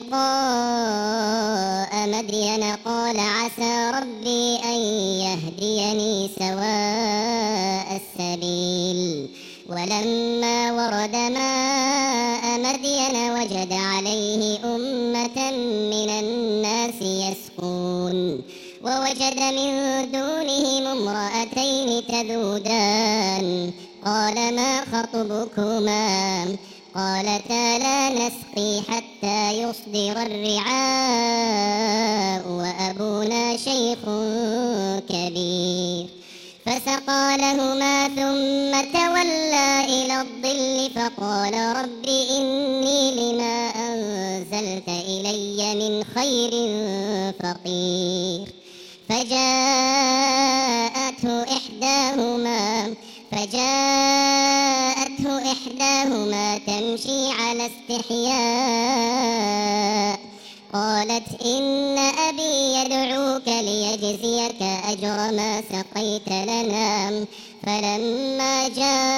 S1: تلقاء مدين قال عسى ربي أن يهديني سواء السبيل. ولما ورد ماء مدين وجد عليه أمة من الناس يسقون ووجد من دونهم امرأتين تذودان قال ما خطبكما قالتا لا نسقي حتى يصدر الرعاء وأبونا شيخ كبير. فسقى لهما ثم تولى إلى الظل فقال رب إني لما أنزلت إلي من خير فقير. فجاءته إحداهما فجاءته إحداهما تمشي على استحياء قالت إن أبي يدعوك ليجزيك أجر ما سقيت لنا. فلما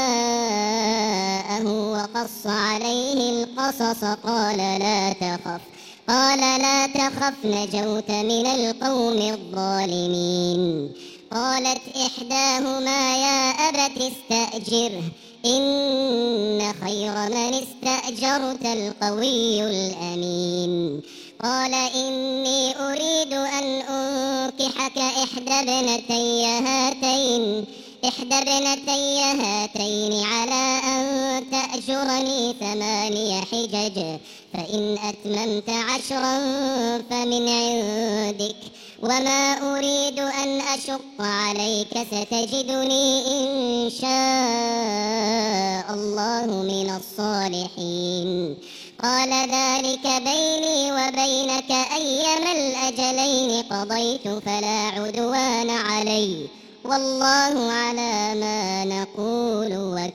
S1: جاءه وقص عليه القصص قال لا تخف قال لا تخف نجوت من القوم الظالمين. قالت إحداهما يا أبت استأجره إن خير من استأجرت القوي الأمين. قال إني أريد أن أنكحك إحدى ابنتي هاتين إحدى ابنتي هاتين على أن تأجرني ثماني حجج فإن أتممت عشرا فمن عندك وما أريد أن أشق عليك ستجدني إن شاء الله من الصالحين. قال ذلك بيني وبينك أيما الأجلين قضيت فلا عدوان علي والله على ما نقول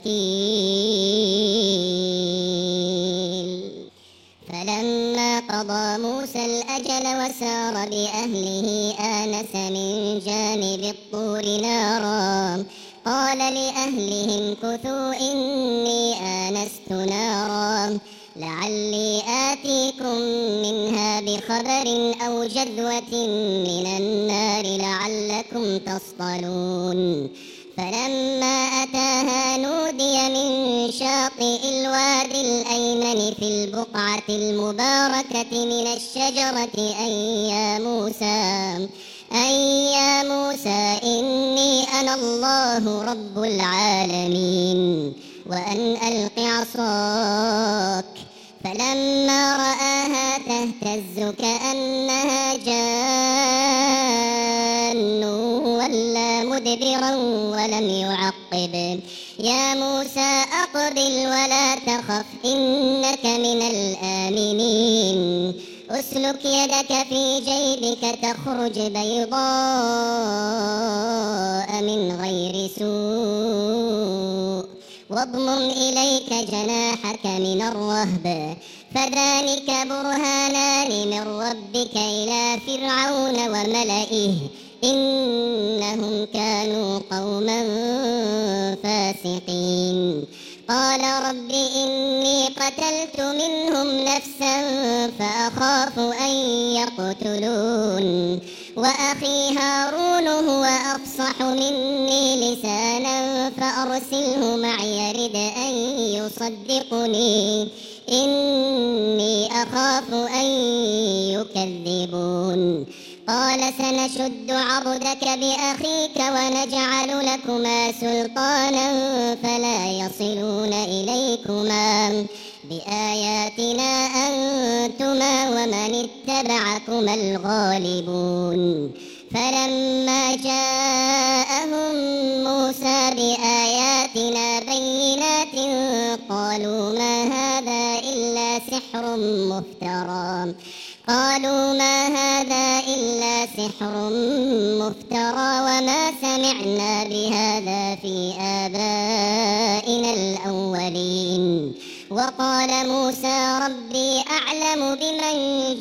S1: وكيل. فلما قضى موسى الأجل وسار بأهله آنس من جانب الطور نارا قال لأهلهم كثوا إني آنست نارا لعلي آتيكم منها بخبر أو جذوة من النار لعلكم تصطلون. فلما أتاها نودي من شاطئ الوادي الأيمن في البقعة المباركة من الشجرة أن يا موسى أن يا موسى إني أنا الله رب العالمين وأن ألق عصاك. فلما رآها تهتز كأنها جان ولا مدبرا ولم يعقب. يا موسى أقبل ولا تخف إنك من الآمنين. أسلك يدك في جيبك تخرج بيضاء من غير سوء واضمم إليك جناحك من الرهب فذلك برهانان من ربك إلى فرعون وملئه إنهم كانوا قوما فاسقين. قال رب إني قتلت منهم نفسا فأخاف أن يقتلون وأخي هارون هو أفصح مني لسانا فأرسله معي يرد أن يصدقني إني أخاف أن يكذبون. قال سنشد عضدك بأخيك ونجعل لكما سلطانا فلا يصلون إليكما بآياتنا أنتما ومن اتبعكما الغالبون. فلما جاءهم موسى بآياتنا بينات قالوا ما هذا إلا سحر مفترى قالوا ما هذا إلا سحر مفترى وما سمعنا بهذا في آبائنا الأولين. وقال موسى ربي أعلم بمن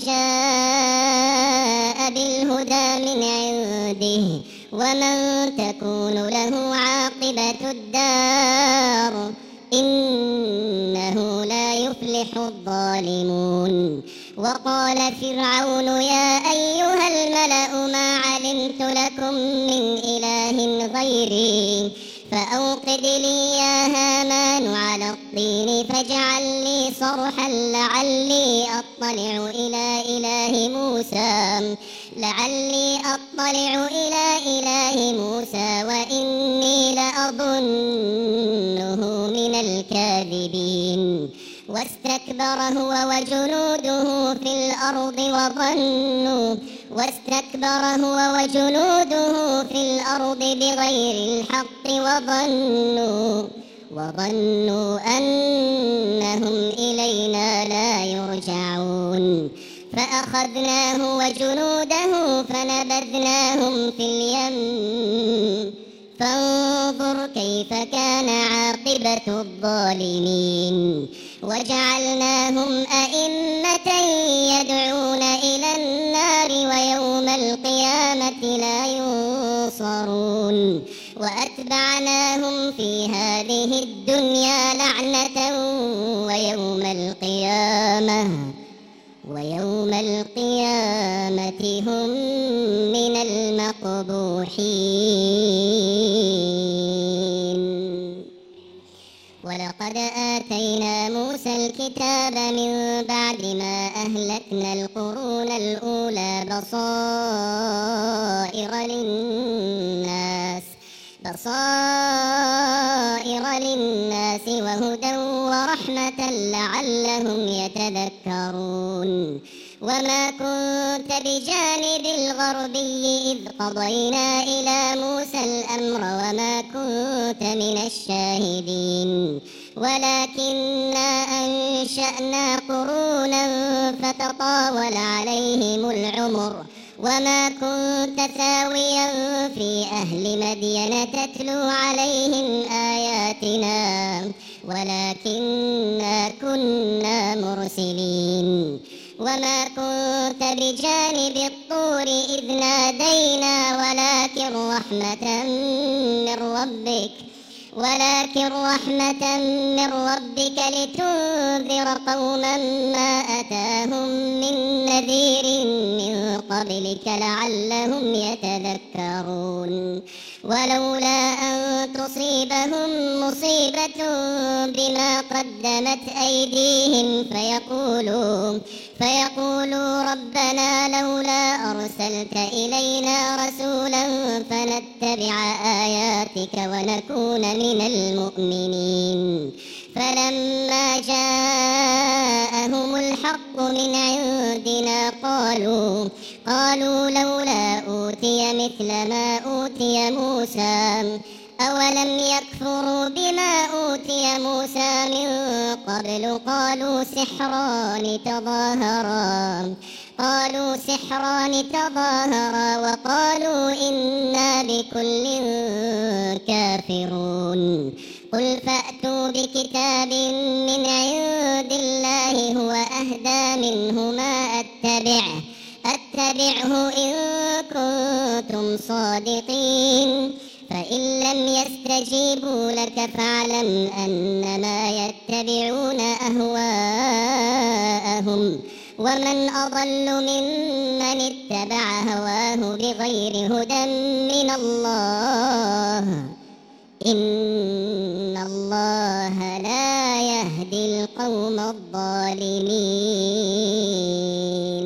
S1: جاء بالهدى من عنده ومن تكون له عاقبة الدار إنه لا يفلح الظالمون. وقال فرعون يا أيها الملأ ما علمت لكم من إله غيري فأوقد لي يا هامان على الطين فاجعل لي صرحا لعلي أطلع إلى إله موسى لعلي أطلع إلى إله موسى وإني لأظنه من الكاذبين. واستكبر هو وجنوده في الأرض وظنوا واستكبر هو وجنوده في الأرض بغير الحق وظنوا وظنوا أنهم إلينا لا يرجعون. فأخذناه وجنوده فنبذناهم في اليم فانظر كيف كان عاقبة الظالمين وجعلناهم أئمة يدعون إلى النار ويوم القيامة لا ينصرون وأتبعناهم في هذه الدنيا لعنة ويوم القيامة ويوم القيامة هم من المقبوحين. ولقد آتينا موسى الكتاب من بعد ما أهلكنا القرون الأولى بصائر للناس بصائر للناس وهدى ورحمة لعلهم يتذكرون. وما كنت بجانب الغربي إذ قضينا إلى موسى الأمر وما كنت من الشاهدين ولكننا أنشأنا قرونا فتطاول عليهم العمر وما كنت ثاويا في أهل مدين تتلو عليهم آياتنا ولكننا كنا مرسلين. وما كنت بجانب الطور إذ نادينا ولكن رحمة من ربك ولكن رحمة من ربك لتنذر قوما ما أتاهم من نذير من قبلك لعلهم يتذكرون. ولولا أن تصيبهم مصيبة بما قدمت أيديهم فيقولوا فيقولوا ربنا لولا أرسلت إلينا رسولا فنتبع آياتك ونكون من المؤمنين. فلما جاءهم الحق من عندنا قالوا قالوا لولا أوتي مثل ما أوتي موسى أولم يكفروا بما أوتي موسى من قبل قالوا سحران تظاهرا قالوا سحران تظاهرا وقالوا إنا بكل كافرون. قل فأتوا بكتاب من عند الله هو أهدى منه ما أتبعه أتبعه إن كنتم صادقين. فإن لم يستجيبوا لك فاعلم أنما يتبعون أهواءهم ومن أضل ممن اتبع هواه بغير هدى من الله إن الله لا يهدي القوم الظالمين.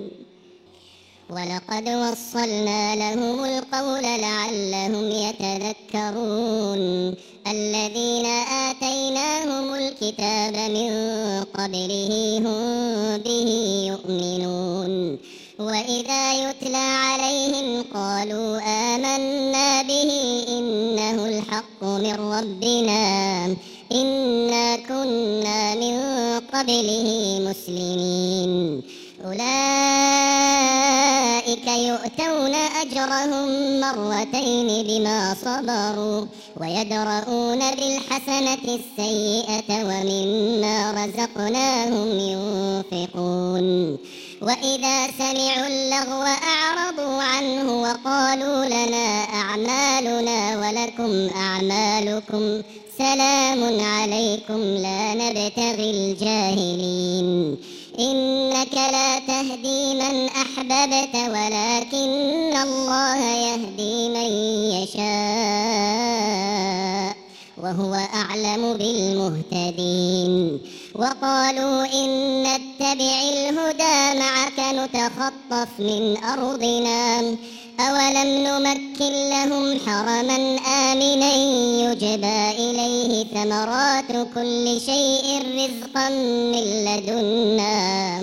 S1: ولقد وصلنا لهم القول لعلهم يتذكرون. الذين آتيناهم الكتاب من قبله هم به يؤمنون. وإذا يتلى عليهم قالوا آمنا به إنه الحق من ربنا إنا كنا من قبله مسلمين. أولئك يؤتون أجرهم مرتين بما صبروا ويدرؤون بالحسنة السيئة ومما رزقناهم ينفقون. وإذا سمعوا اللغو أعرضوا عنه وقالوا لنا أعمالنا ولكم أعمالكم سلام عليكم لا نبتغي الجاهلين. إنك لا تهدي من أحببت ولكن الله يهدي من يشاء وهو أعلم بالمهتدين. وقالوا إن نتبع الهدى معك نتخطف من أرضنا أولم نمكن لهم حرما آمنا يجبى إليه ثمرات كل شيء رزقا من لدنا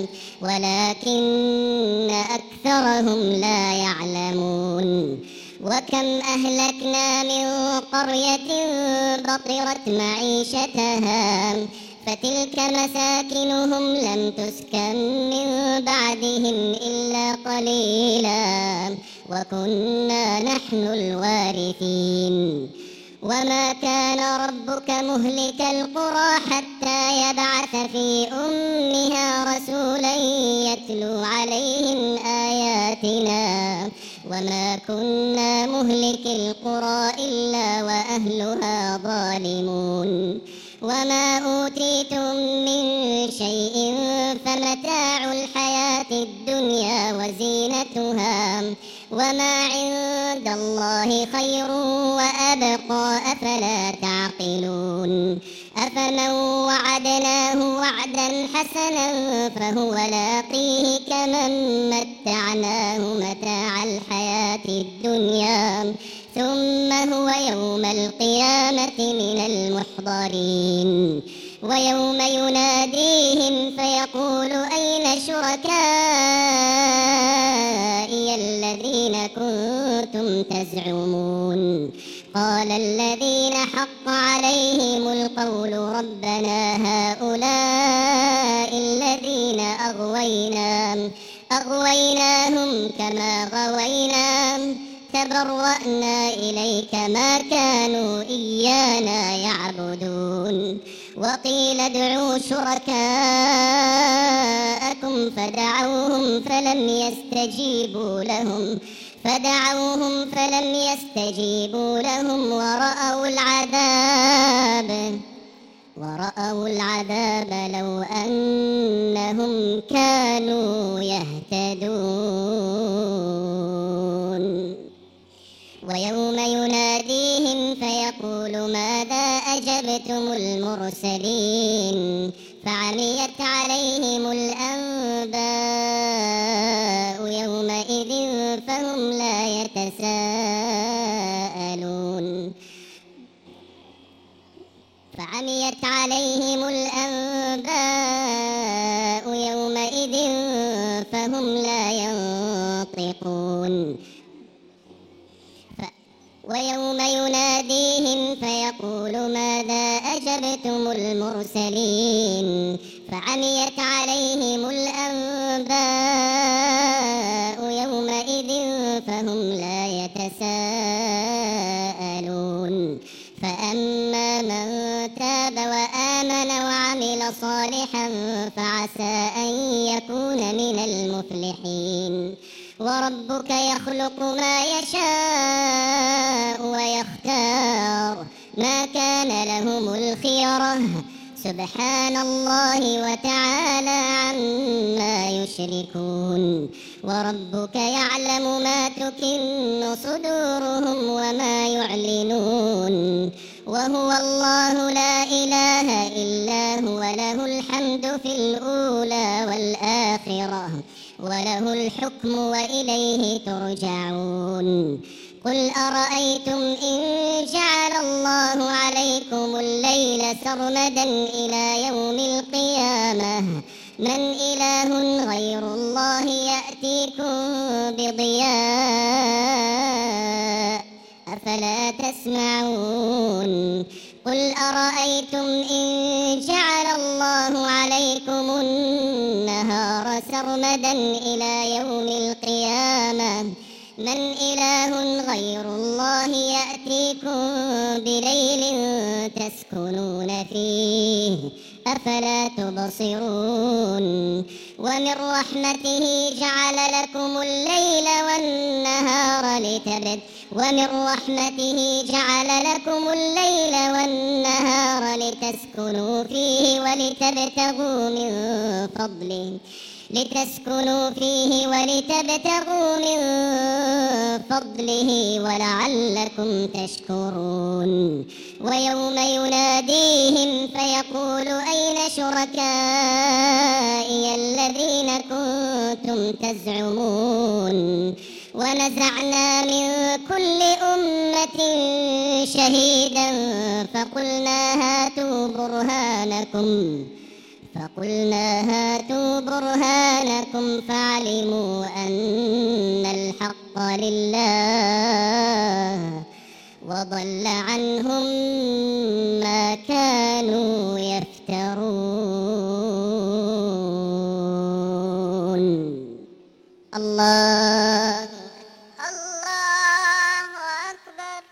S1: ولكن أكثرهم لا يعلمون. وكم أهلكنا من قرية بطرت معيشتها فتلك مساكنهم لم تسكن من بعدهم إلا قليلا وكنا نحن الوارثين وما كان ربك مهلك القرى حتى يبعث في أمها رسولا يتلو عليهم آياتنا وما كنا مهلك القرى إلا وأهلها ظالمون وما أوتيتم من شيء فمتاع الحياة الدنيا وزينتها وما عند الله خير وأبقى أفلا تعقلون أفمن وعدناه وعدا حسنا فهو لاقيه كمن متعناه متاع الحياة الدنيا ثم هو يوم القيامة من المحضرين ويوم يناديهم فيقول أين شركائي الذين كنتم تزعمون قال الذين حق عليهم القول ربنا هؤلاء الذين أغوينا أغويناهم كما غوينا تبرأنا إليك ما كانوا إيانا يعبدون وقيل ادعوا شركاءكم فدعوهم فلم يستجيبوا لهم فدعوهم فلم يستجيبوا لهم ورأوا العذاب ورأوا العذاب لو أنهم كانوا يهتدون ويوم يناديهم فيقول ماذا أجبتم المرسلين فعميت عليهم الأنباء يومئذ فهم لا يتساءلون فعميت عليهم الأنباء يومئذ فهم لا ينطقون ويوم يناديهم فيقول ماذا أجبتم المرسلين فعميت عليهم الأنباء يومئذ فهم لا يتساءلون فأما من تاب وآمن وعمل صالحا فعسى أن يكون من المفلحين وربك يخلق ما يشاء ويختار ما كان لهم الخيرة سبحان الله وتعالى عما يشركون وربك يعلم ما تكن صدورهم وما يعلنون وهو الله لا إله إلا هو له الحمد في الأولى والآخرة وله الحكم وإليه ترجعون قل أرأيتم إن جعل الله عليكم الليل سرمدا إلى يوم القيامة من إله غير الله يأتيكم بضياء أفلا تسمعون قل أرأيتم إن جعل الله عليكم النهار سرمدا إلى يوم القيامة من إله غير الله يأتيكم بليل تسكنون فيه أفلا تبصرون ومن رحمته جعل لكم الليل والنهار لتبت ومن رحمته جعل لكم الليل والنهار لتسكنوا فيه ولتبتغوا من فضله لتسكنوا فيه ولتبتغوا من فضله ولعلكم تشكرون ويوم يناديهم فيقول أين شركائي الذين كنتم تزعمون ونزعنا من كل أمة شهيدا فقلنا هاتوا برهانكم فقلنا هاتوا برهانكم فعلموا أن الحق لله وضل عنهم ما كانوا يفترون. الله
S2: الله أكبر.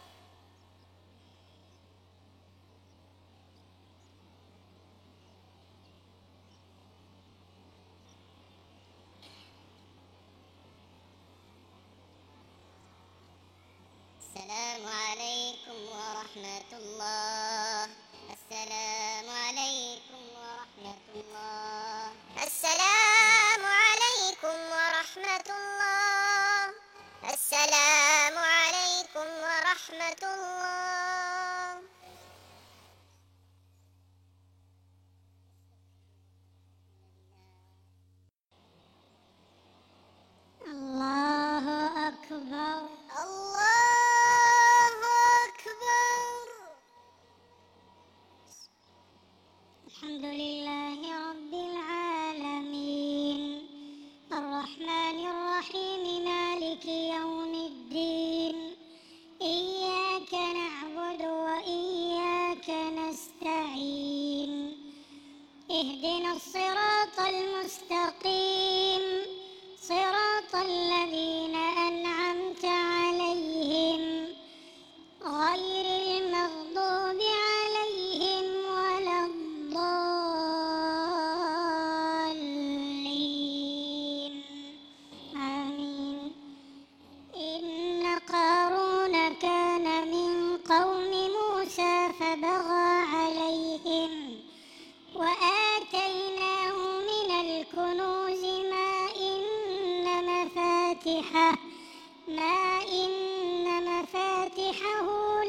S1: السلام عليكم ورحمة الله. السلام عليكم ورحمة الله.
S2: السلام عليكم ورحمة الله. السلام عليكم ورحمة الله. الله أكبر. الله أكبر. الحمد لله رب العالمين الرحمن الرحيم مالك يوم الدين إياك نعبد وإياك نستعين اهدنا الصراط المستقيم صراط الذين أنعمت عليهم غير المغضوب عليهم ولا الضالين آمين. إن قارون كان من قوم موسى فبغى عليهم وآتيناه من الكنوز ما إن مفاتحه ما إن مفاتحه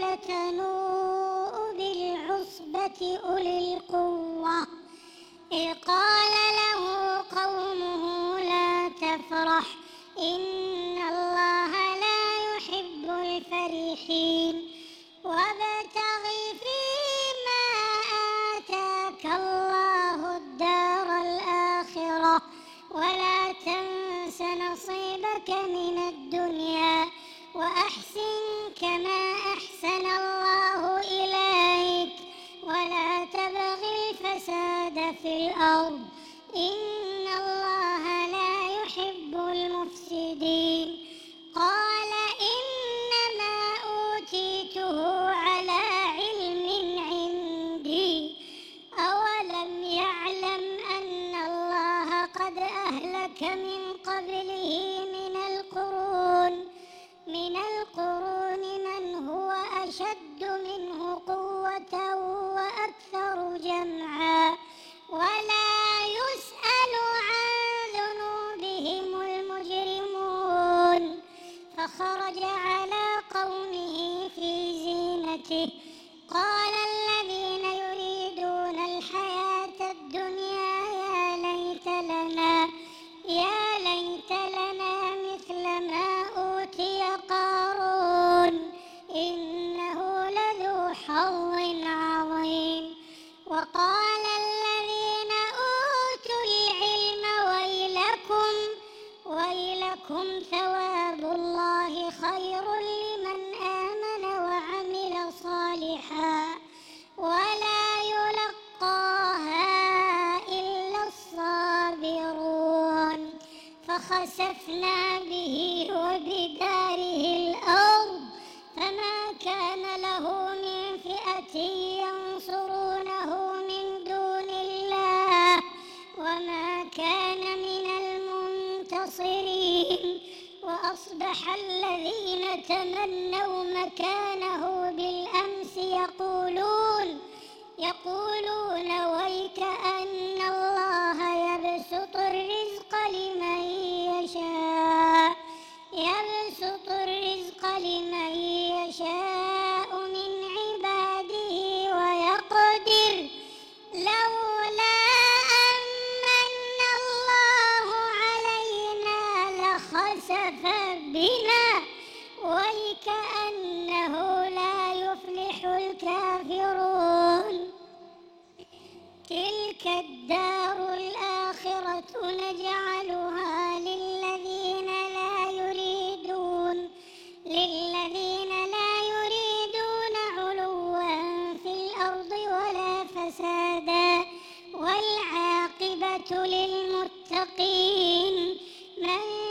S2: لتنوء بالعصبة أولي القوة إذ قال له قومه لا تفرح إن الله لا يحب الفرحين وابتغ فيما آتاك الله الدار الآخرة ولا تنس نصيبك من الدنيا وأحسن كما أحسن الله إليك ولا تبغ الفساد في الأرض إن الله لا يحب المفسدين. قال إنما أوتيته على علم عندي أولم يعلم أن الله قد أهلك من قبله من القرون من القرون من هو أشد منه قوة وأكثر جمعا ولا يسأل عن ذنوبهم المجرمون. فخرج على قومه في زينته قال الذين يريدون الحياة الدنيا يا ليت لنا يا ليت لنا مثل ما أوتي قارون إنه لذو حظ عظيم. وقال الذين أوتوا العلم ويلكم ويلكم ثواب الله خير لمن آمن وعمل صالحا ولا يلقاها إلا الصابرون. فخسفنا به وبداره الأرض فما كان له من فئة ينصرونه من دون الله وما كان من المنتصرين. وأصبح الذين تمنوا مكانه بالأمس يقولون يقولون ويك أن الله يبسط الرزق لمن يشاء يبسط الرزق لمن يشاء من عباده ويقدر لولا أمن الله علينا لخسف بنا ويكأنه لا يفلح الكافرون. تلك الدار الآخرة نجعلها للذين لا يريدون للذين لا يريدون علوا في الأرض ولا فسادا والعاقبة للمتقين. من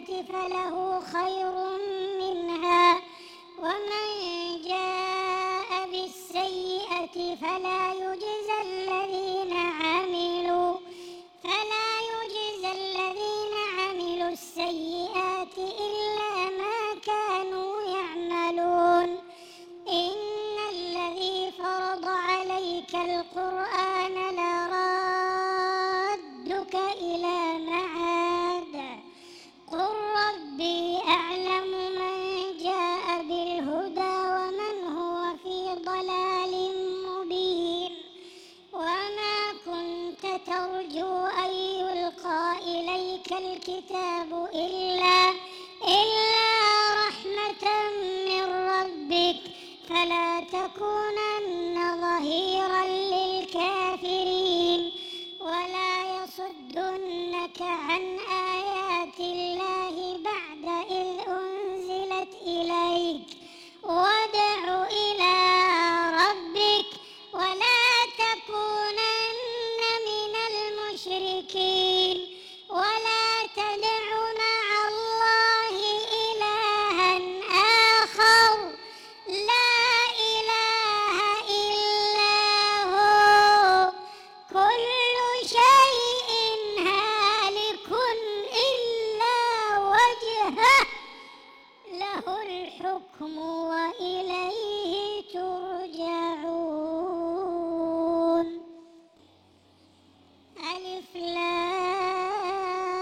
S2: الحسنة فله خير منها ومن جاء بالسيئة فلا يجزى الذين عملوا فلا يجزى الذين عملوا السيئات إلا ما كانوا يعملون إن الذي فرض عليك القرآن لرادك إلى معاد قل ربي أعلم من جاء بالهدى ومن هو في ضلال مبين وما كنت ترجو أن يلقى إليك الكتاب إلا إلا رحمة من ربك فلا تكونن ظهيرا للكافرين ولا يصدنك عن آيات الله بعد إذ أنزلت إليك وادع إلى ربك ولا تكونن من المشركين ولا تدع مع الله إلها آخر لا إله إلا هو كل شيء هالك إلا وجهه له الحكم وإليه ترجعون. ألف لام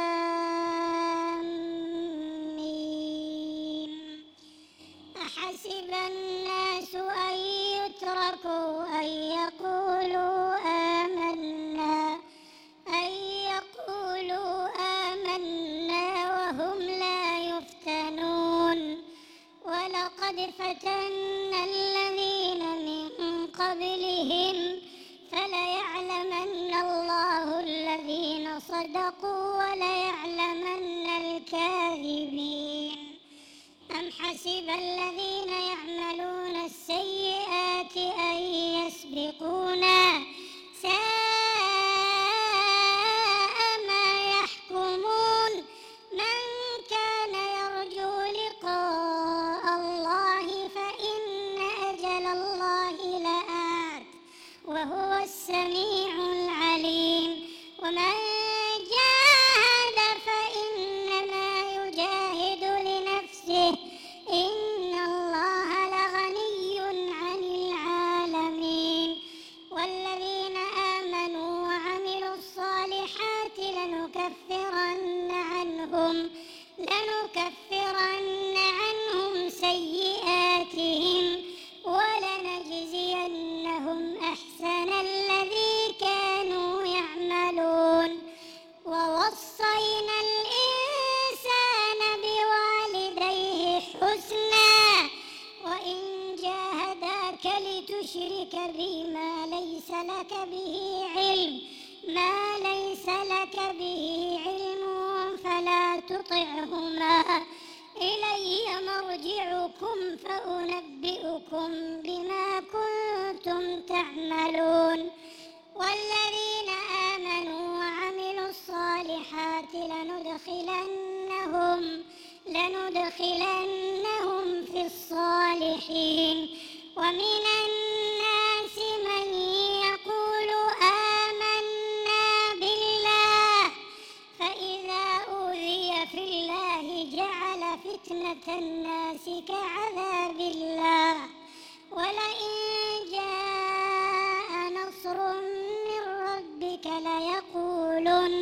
S2: ميم أحسب الناس أن يتركوا أن يقولوا آمنا أن يقولوا آمنا وهم لا يفتنون ولقد فتنا الذين من قبلهم فليعلمن الله الذين صدقوا وليعلمن الكاذبين أم حسب الذين يعملون السيئات أن يسبقونا ساء ما يحكمون من كان يرجو لقاء الله فإن أجل الله لآت وهو السميع العليم ومن جاهد فإنما يجاهد لنفسه إن الله لغني عن العالمين والذين آمنوا وعملوا الصالحات لنكفرن عنهم لنكفرن عنهم سيئاتهم ولنجزينهم أحسن الذي كانوا يعملون ووصينا الإنسان بوالديه حسنا وإن جاهداك لتشرك بي ما ليس لك به علم ما ليس لك به علم فلا تطعهما إلي مرجعكم فأنبئكم بما كنتم تعملون والذين آمنوا وعملوا الصالحات لندخلنهم لندخلنهم في الصالحين ومن الناس من يقول آمنا بالله فإذا أوذي في الله جعل فتنة الناس كعذاب الله ولئن جاء نصر من ربك ليقولن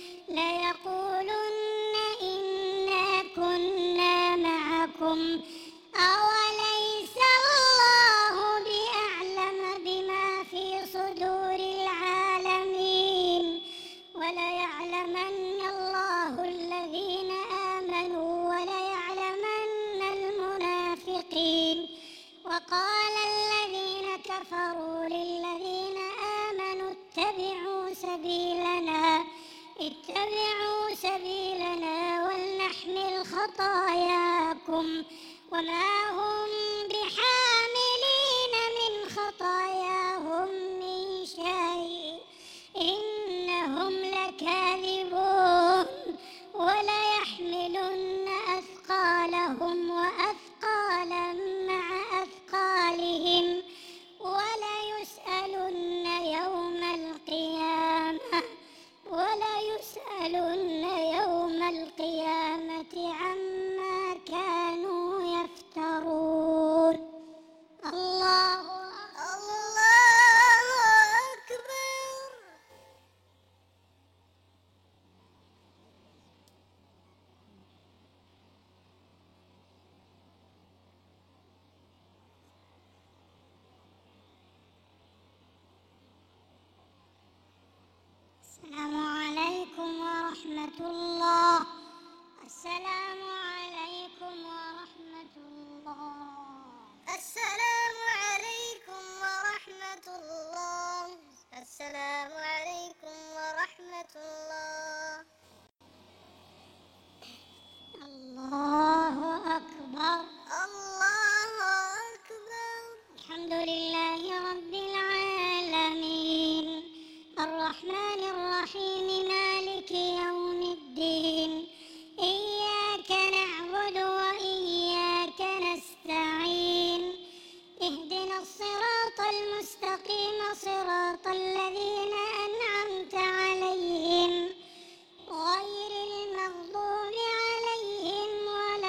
S2: ليقولن إنا كنا معكم أوليس الله بأعلم بما في صدور العالمين وليعلمن الله الذين آمنوا وليعلمن المنافقين وقال الذين كفروا للذين آمنوا اتبعوا سبيلنا اتبعوا سبيلنا ولنحمل خطاياكم وما هم بحاملين من خطاياهم من شيء إنهم لكاذبون وليحملن ورحمة الله. السلام عليكم ورحمة الله.
S1: السلام عليكم ورحمة الله. السلام عليكم ورحمة الله.
S2: الله أكبر.
S1: الله أكبر.
S2: الحمد لله رب العالمين، الرحمن الرحيم، مالك يوم الدين، إياك نعبد وإياك نستعين، اهدنا الصراط المستقيم، صراط الذين أنعمت عليهم غير المغضوب عليهم ولا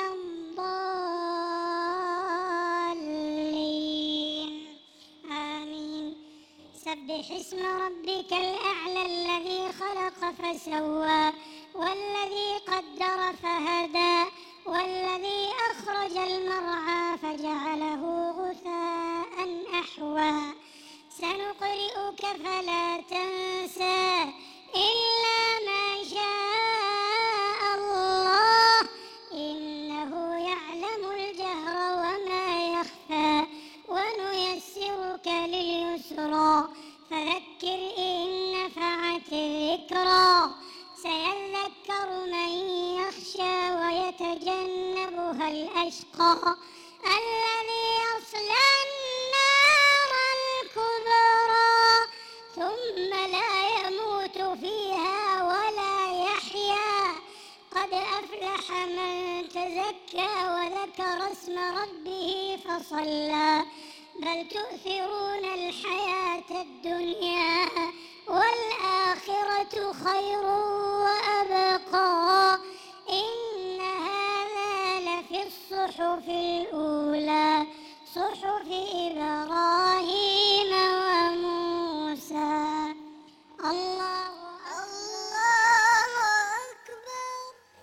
S2: الضالين، آمين. سبح اسم ربك الأعلى الذي خلق فسوى والذي قدر فهدى والذي أخرج المرعى فجعله غثاء أحوى. سنقرئك فلا تنسى إلا ما شاء الله، إنه يعلم الجهر وما يخفى، ونيسرك لليسرى، فذكر إن نفعت الذكرى. سيذكر من يخشى ويتجنبها الأشقى الذي يصلى النار الكبرى ثم لا يموت فيها ولا يحيا. قد أفلح من تزكى وذكر اسم ربه فصلى، بل تؤثرون الحياة الدنيا والآخرة خير وأبقى. إن هذا لفي الصحف الأولى، صحف إبراهيم وموسى. الله
S1: الله أكبر.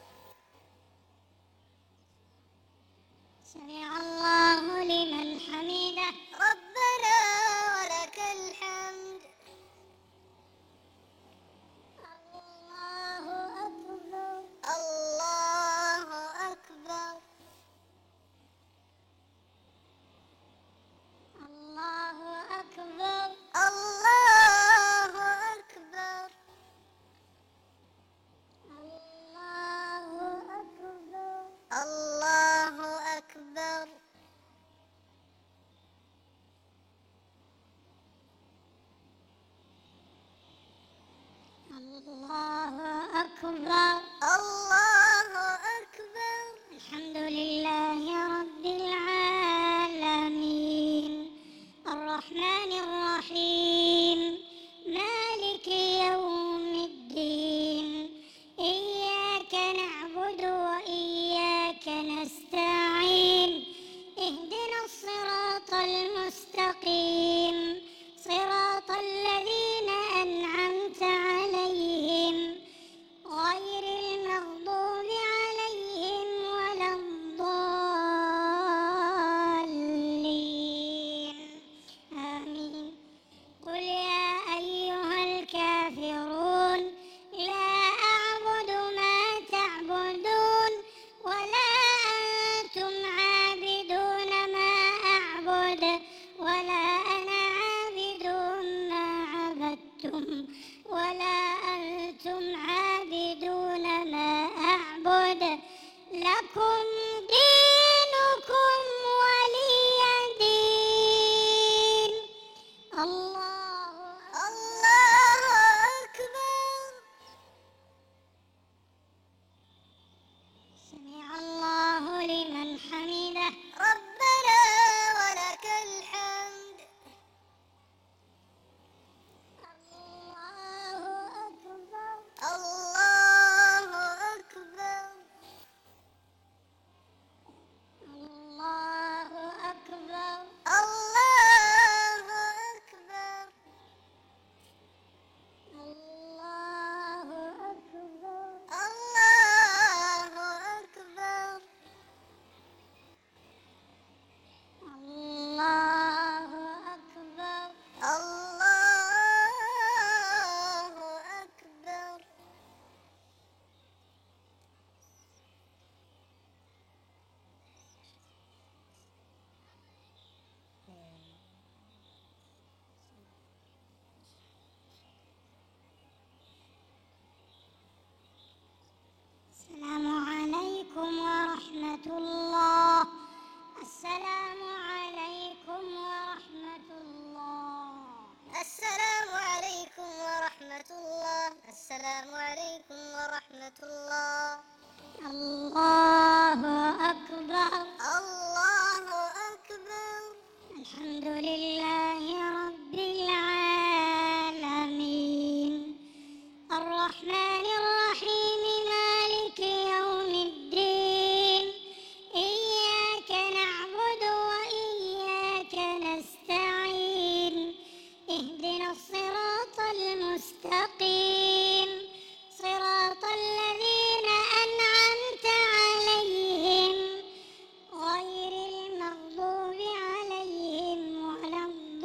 S2: سمع الله لمن حمده.
S1: ربنا ولك الحمد.
S2: الله أكبر.
S1: الله أكبر.
S2: الله أكبر.
S1: الله أكبر.
S2: الله أكبر.
S1: الله أكبر.
S2: الله أكبر.
S1: الله أكبر.
S2: الحمد لله رب العالمين، الرحمن الرحيم، مالك يوم الدين، إياك نعبد وإياك نستعين، اهدنا الصراط المستقيم، صراط الذين أنعمت عليهم غير
S1: السلام عليكم ورحمة الله.
S2: الله أكبر.
S1: الله أكبر.
S2: الحمد لله رب العالمين الرحمن الرحيم مالك يوم الدين إياك نعبد وإياك نستعين اهدنا الصراط المستقيم صراط الذين أنعمت عليهم غير المغضوب عليهم ولا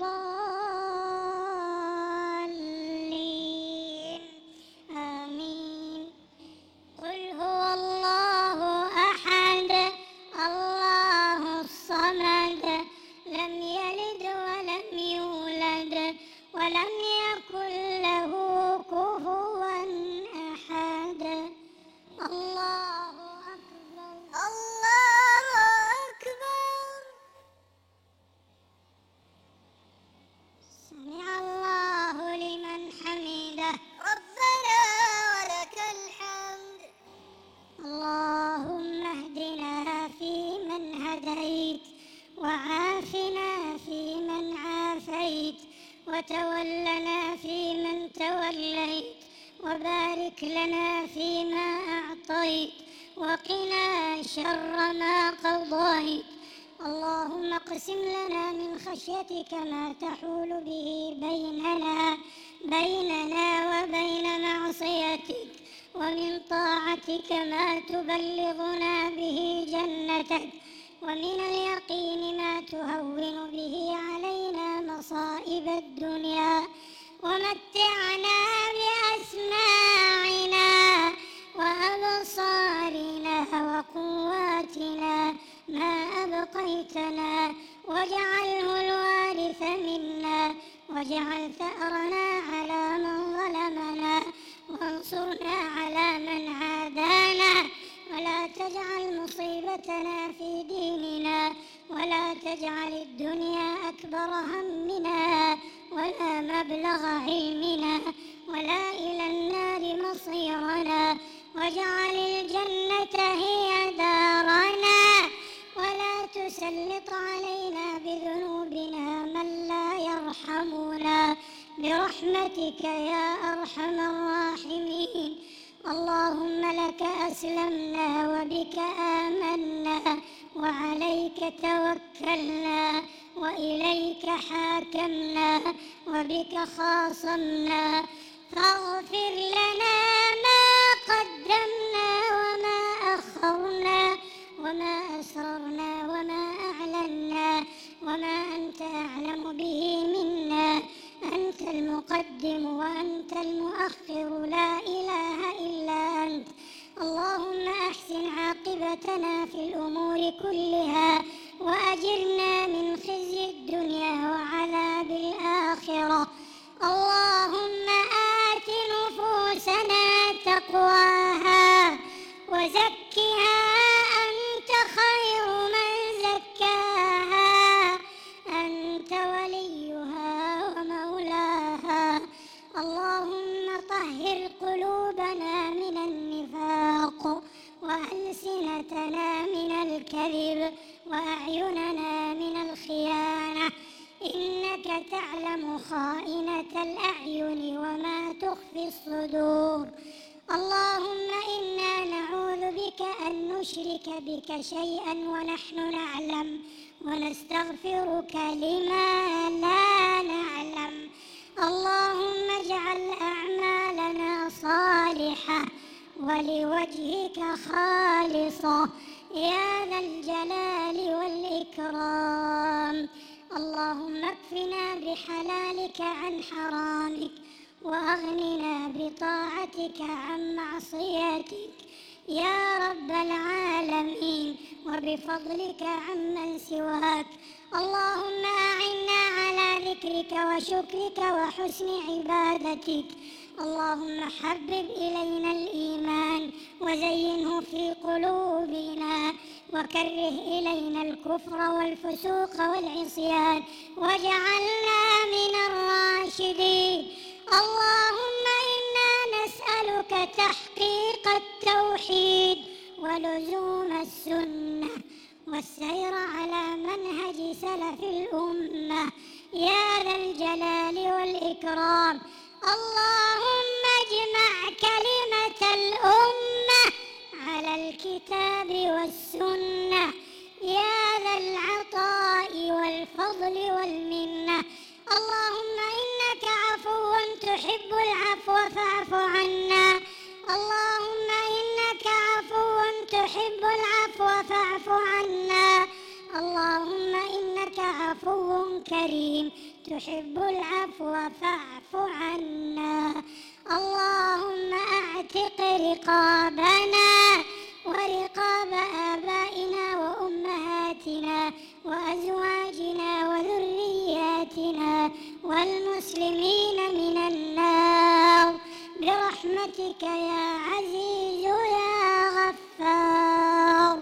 S2: الضالين آمين. قل هو الله أحد الله الصمد لم يلد ولم يولد ولم يكن له كفوا أحد. الله أكبر.
S1: الله أكبر.
S2: سمع الله لمن حمده.
S1: ربنا ولك الحمد.
S2: اللهم اهدنا فيمن هديت وعافنا فيمن عافيت وتولنا فيمن توليت وبارك لنا فيما أعطيت وقنا شر ما قضيت. اللهم اقسم لنا من خشيتك ما تحول به بيننا بيننا وبين معصيتك ومن طاعتك ما تبلغنا به جنتك ومن اليقين ما تهون به علينا مصائب الدنيا ومتعنا بأسماعنا وأبصارنا وقواتنا ما أبقيتنا واجعله الوارث منا واجعل ثأرنا على من ظلمنا وانصرنا على من عادانا ولا تجعل مصيبتنا في ديننا ولا تجعل الدنيا أكبر همنا ولا مبلغ علمنا ولا إلى النار مصيرنا واجعل الجنة هي دارنا ولا تسلط علينا بذنوبنا من لا يرحمنا برحمتك يا أرحم الراحمين. اللهم لك أسلمنا وبك آمنا وعليك توكلنا وإليك حاكمنا وبك خاصمنا فاغفر لنا ما قدمنا وما أخرنا وما أسررنا وما أعلنا وما أنت أعلم به منا. أنت المقدم وأنت المؤخر لا إله إلا أنت. اللهم أحسن عاقبتنا في الأمور كلها وأجرنا من خزي الدنيا وعذاب الآخرة. اللهم آت نفوسنا تقواها وزكها أنت خير من زكاها أنت وليها ومولاها. اللهم طهر قلوبنا من النفاق وألسنتنا من الكذب وأعيننا من الخيانة إنك تعلم خائنة الأعين وما تخفي الصدور. اللهم إنا نعوذ بك أن نشرك بك شيئا ونحن نعلم ونستغفرك لما لا نعلم. اللهم اجعل أعمالنا صالحة ولوجهك خالصة يا ذا الجلال والإكرام. اللهم اكفنا بحلالك عن حرامك وأغننا بطاعتك عن معصيتك يا رب العالمين وبفضلك عمن سواك. اللهم أعنا على ذكرك وشكرك وحسن عبادتك. اللهم حبب إلينا الإيمان وزينه في قلوبنا وكره إلينا الكفر والفسوق والعصيان واجعلنا من الراشدين. اللهم إنا نسألك أسألك تحقيق التوحيد ولزوم السنة والسير على منهج سلف الأمة يا ذا الجلال والإكرام. اللهم اجمع كلمة الأمة على الكتاب والسنة يا ذا العطاء والفضل والمنة. اللهم إنك عفو تحب العفو فاعف عنا. اللهم إنك عفو تحب العفو فاعف عنا. اللهم إنك عفو كريم تحب العفو فاعف عنا. اللهم أعتق رقابنا ورقاب آبائنا وأمهاتنا وأزواجنا وذرياتنا والمسلمين من النار برحمتك يا عزيز يا غفار.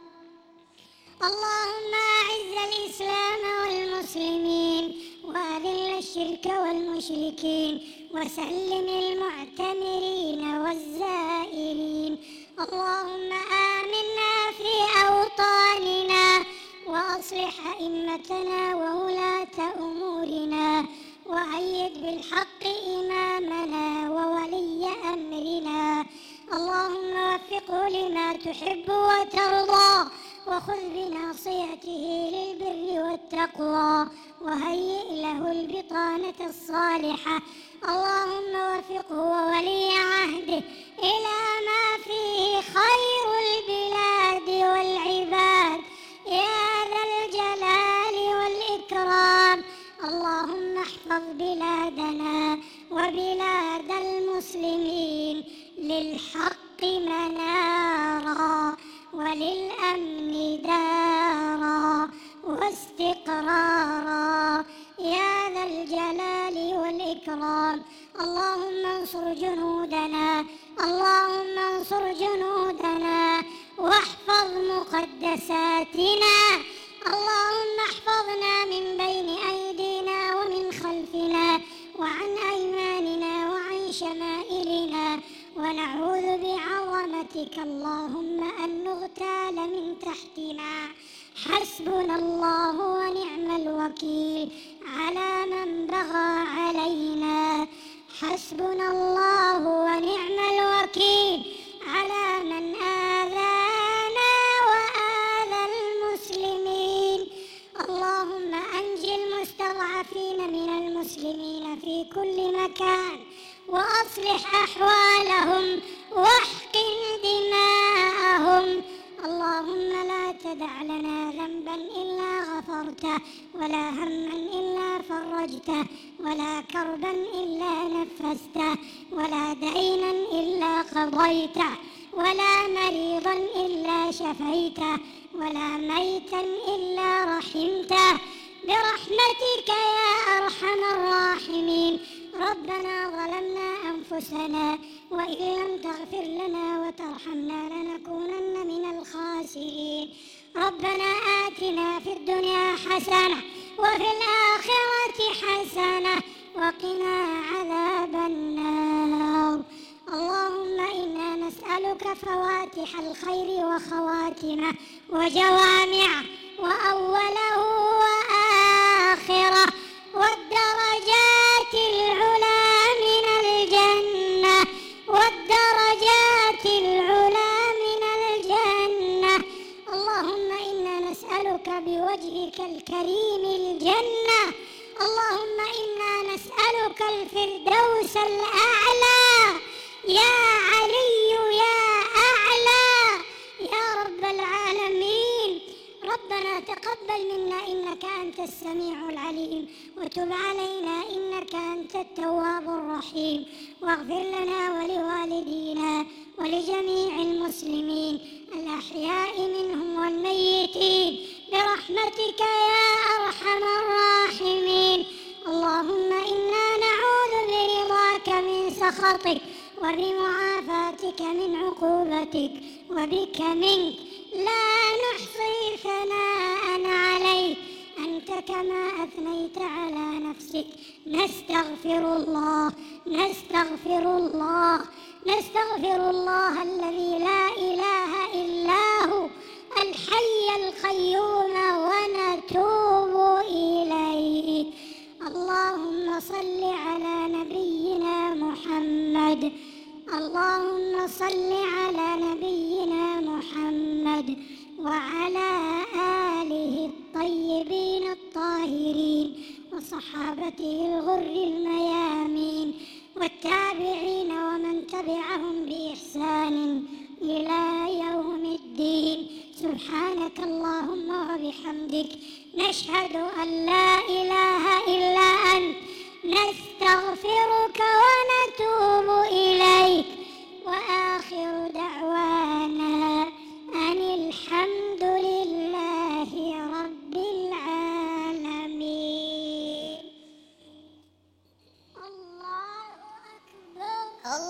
S2: اللهم أعز الإسلام والمسلمين وأذل الشرك والمشركين وسلم المعتمرين والزائرين. اللهم آمنا في أوطاننا وأصلح أئمتنا وولاة أمورنا وأيد بالحق إمامنا وولي أمرنا. اللهم وفقه لما تحب وترضى وخذ بناصيته للبر والتقوى وهيئ له البطانة الصالحة. اللهم وفقه وولي عهده إلى ما فيه خير البلاد والعباد يا ذا الجلال والإكرام. اللهم احفظ بلادنا وبلاد المسلمين للحق منارا وللأمن دارا واستقرارا يا ذا الجلال والإكرام. اللهم انصر جنودنا. اللهم انصر جنودنا واحفظ مقدساتنا. اللهم احفظنا من بين أيدينا ومن خلفنا وعن أيماننا وعن شمائلنا ونعوذ بعظمتك اللهم أن نغتال من تحتنا. حسبنا الله ونعم الوكيل على من بغى علينا. حسبنا الله ونعم الوكيل على من آذانا وآذى المسلمين. اللهم أنج المستضعفين من المسلمين في كل مكان وأصلح أحوالهم واحقن دماءهم. اللهم لا تدع لنا ذنبا إلا غفرته ولا هما إلا فرجته ولا كربا إلا نفسته ولا دينا إلا قضيته ولا مريضا إلا شفيته ولا ميتا إلا رحمته برحمتك يا أرحم الراحمين. ربنا ظلمنا أنفسنا وإن لم تغفر لنا وترحمنا لنكونن من الخاسرين. ربنا آتنا في الدنيا حسنة وفي الآخرة حسنة وقنا عذاب النار. اللهم إنا نسألك فواتح الخير وخواتمه وجوامعه وأوله وآخره والدرجات العلى من الجنة والدرجات العلى من الجنة. اللهم إنا نسألك بوجهك الكريم الجنة. اللهم إنا نسألك الفردوس الأعلى يا علي يا أعلى يا رب العالمين. ربنا تقبل منا إنك أنت السميع العليم وتب علينا إنك أنت التواب الرحيم واغفر لنا ولوالدينا ولجميع المسلمين الأحياء منهم والميتين برحمتك يا أرحم الراحمين. اللهم إنا نعوذ برضاك من سخطك وبمعافاتك من عقوبتك وبك منك لا نحصي ثناء عليك أنت كما أثنيت على نفسك. نستغفر الله نستغفر الله نستغفر الله الذي لا إله إلا هو الحي القيوم ونتوب إليه. اللهم صل على نبينا محمد اللهم صل على نبينا محمد وعلى آله الطيبين الطاهرين وصحابته الغر الميامين والتابعين ومن تبعهم بإحسان إلى يوم الدين. سبحانك اللهم وبحمدك نشهد أن لا إله إلا أنت نستغفرك ونتوب إليك. وآخر دعوانا أن الحمد لله رب العالمين. الله أكبر.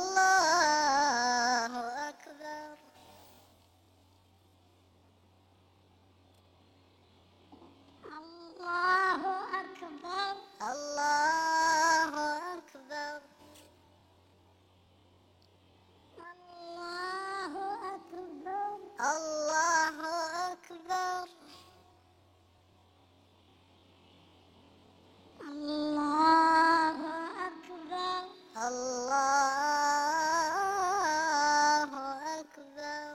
S1: الله أكبر.
S2: الله أكبر.
S1: الله أكبر.
S2: الله أكبر.
S1: الله أكبر.
S2: الله أكبر.
S1: الله أكبر.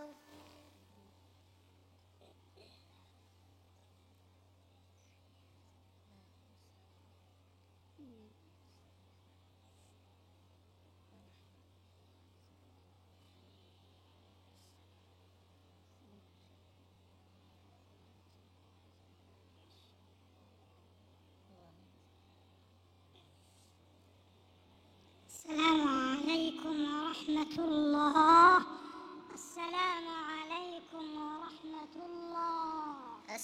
S2: السلام عليكم ورحمة الله. السلام عليكم ورحمة الله.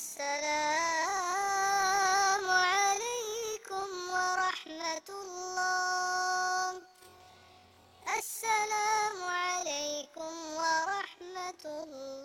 S1: السلام عليكم ورحمة الله. السلام عليكم ورحمة الله.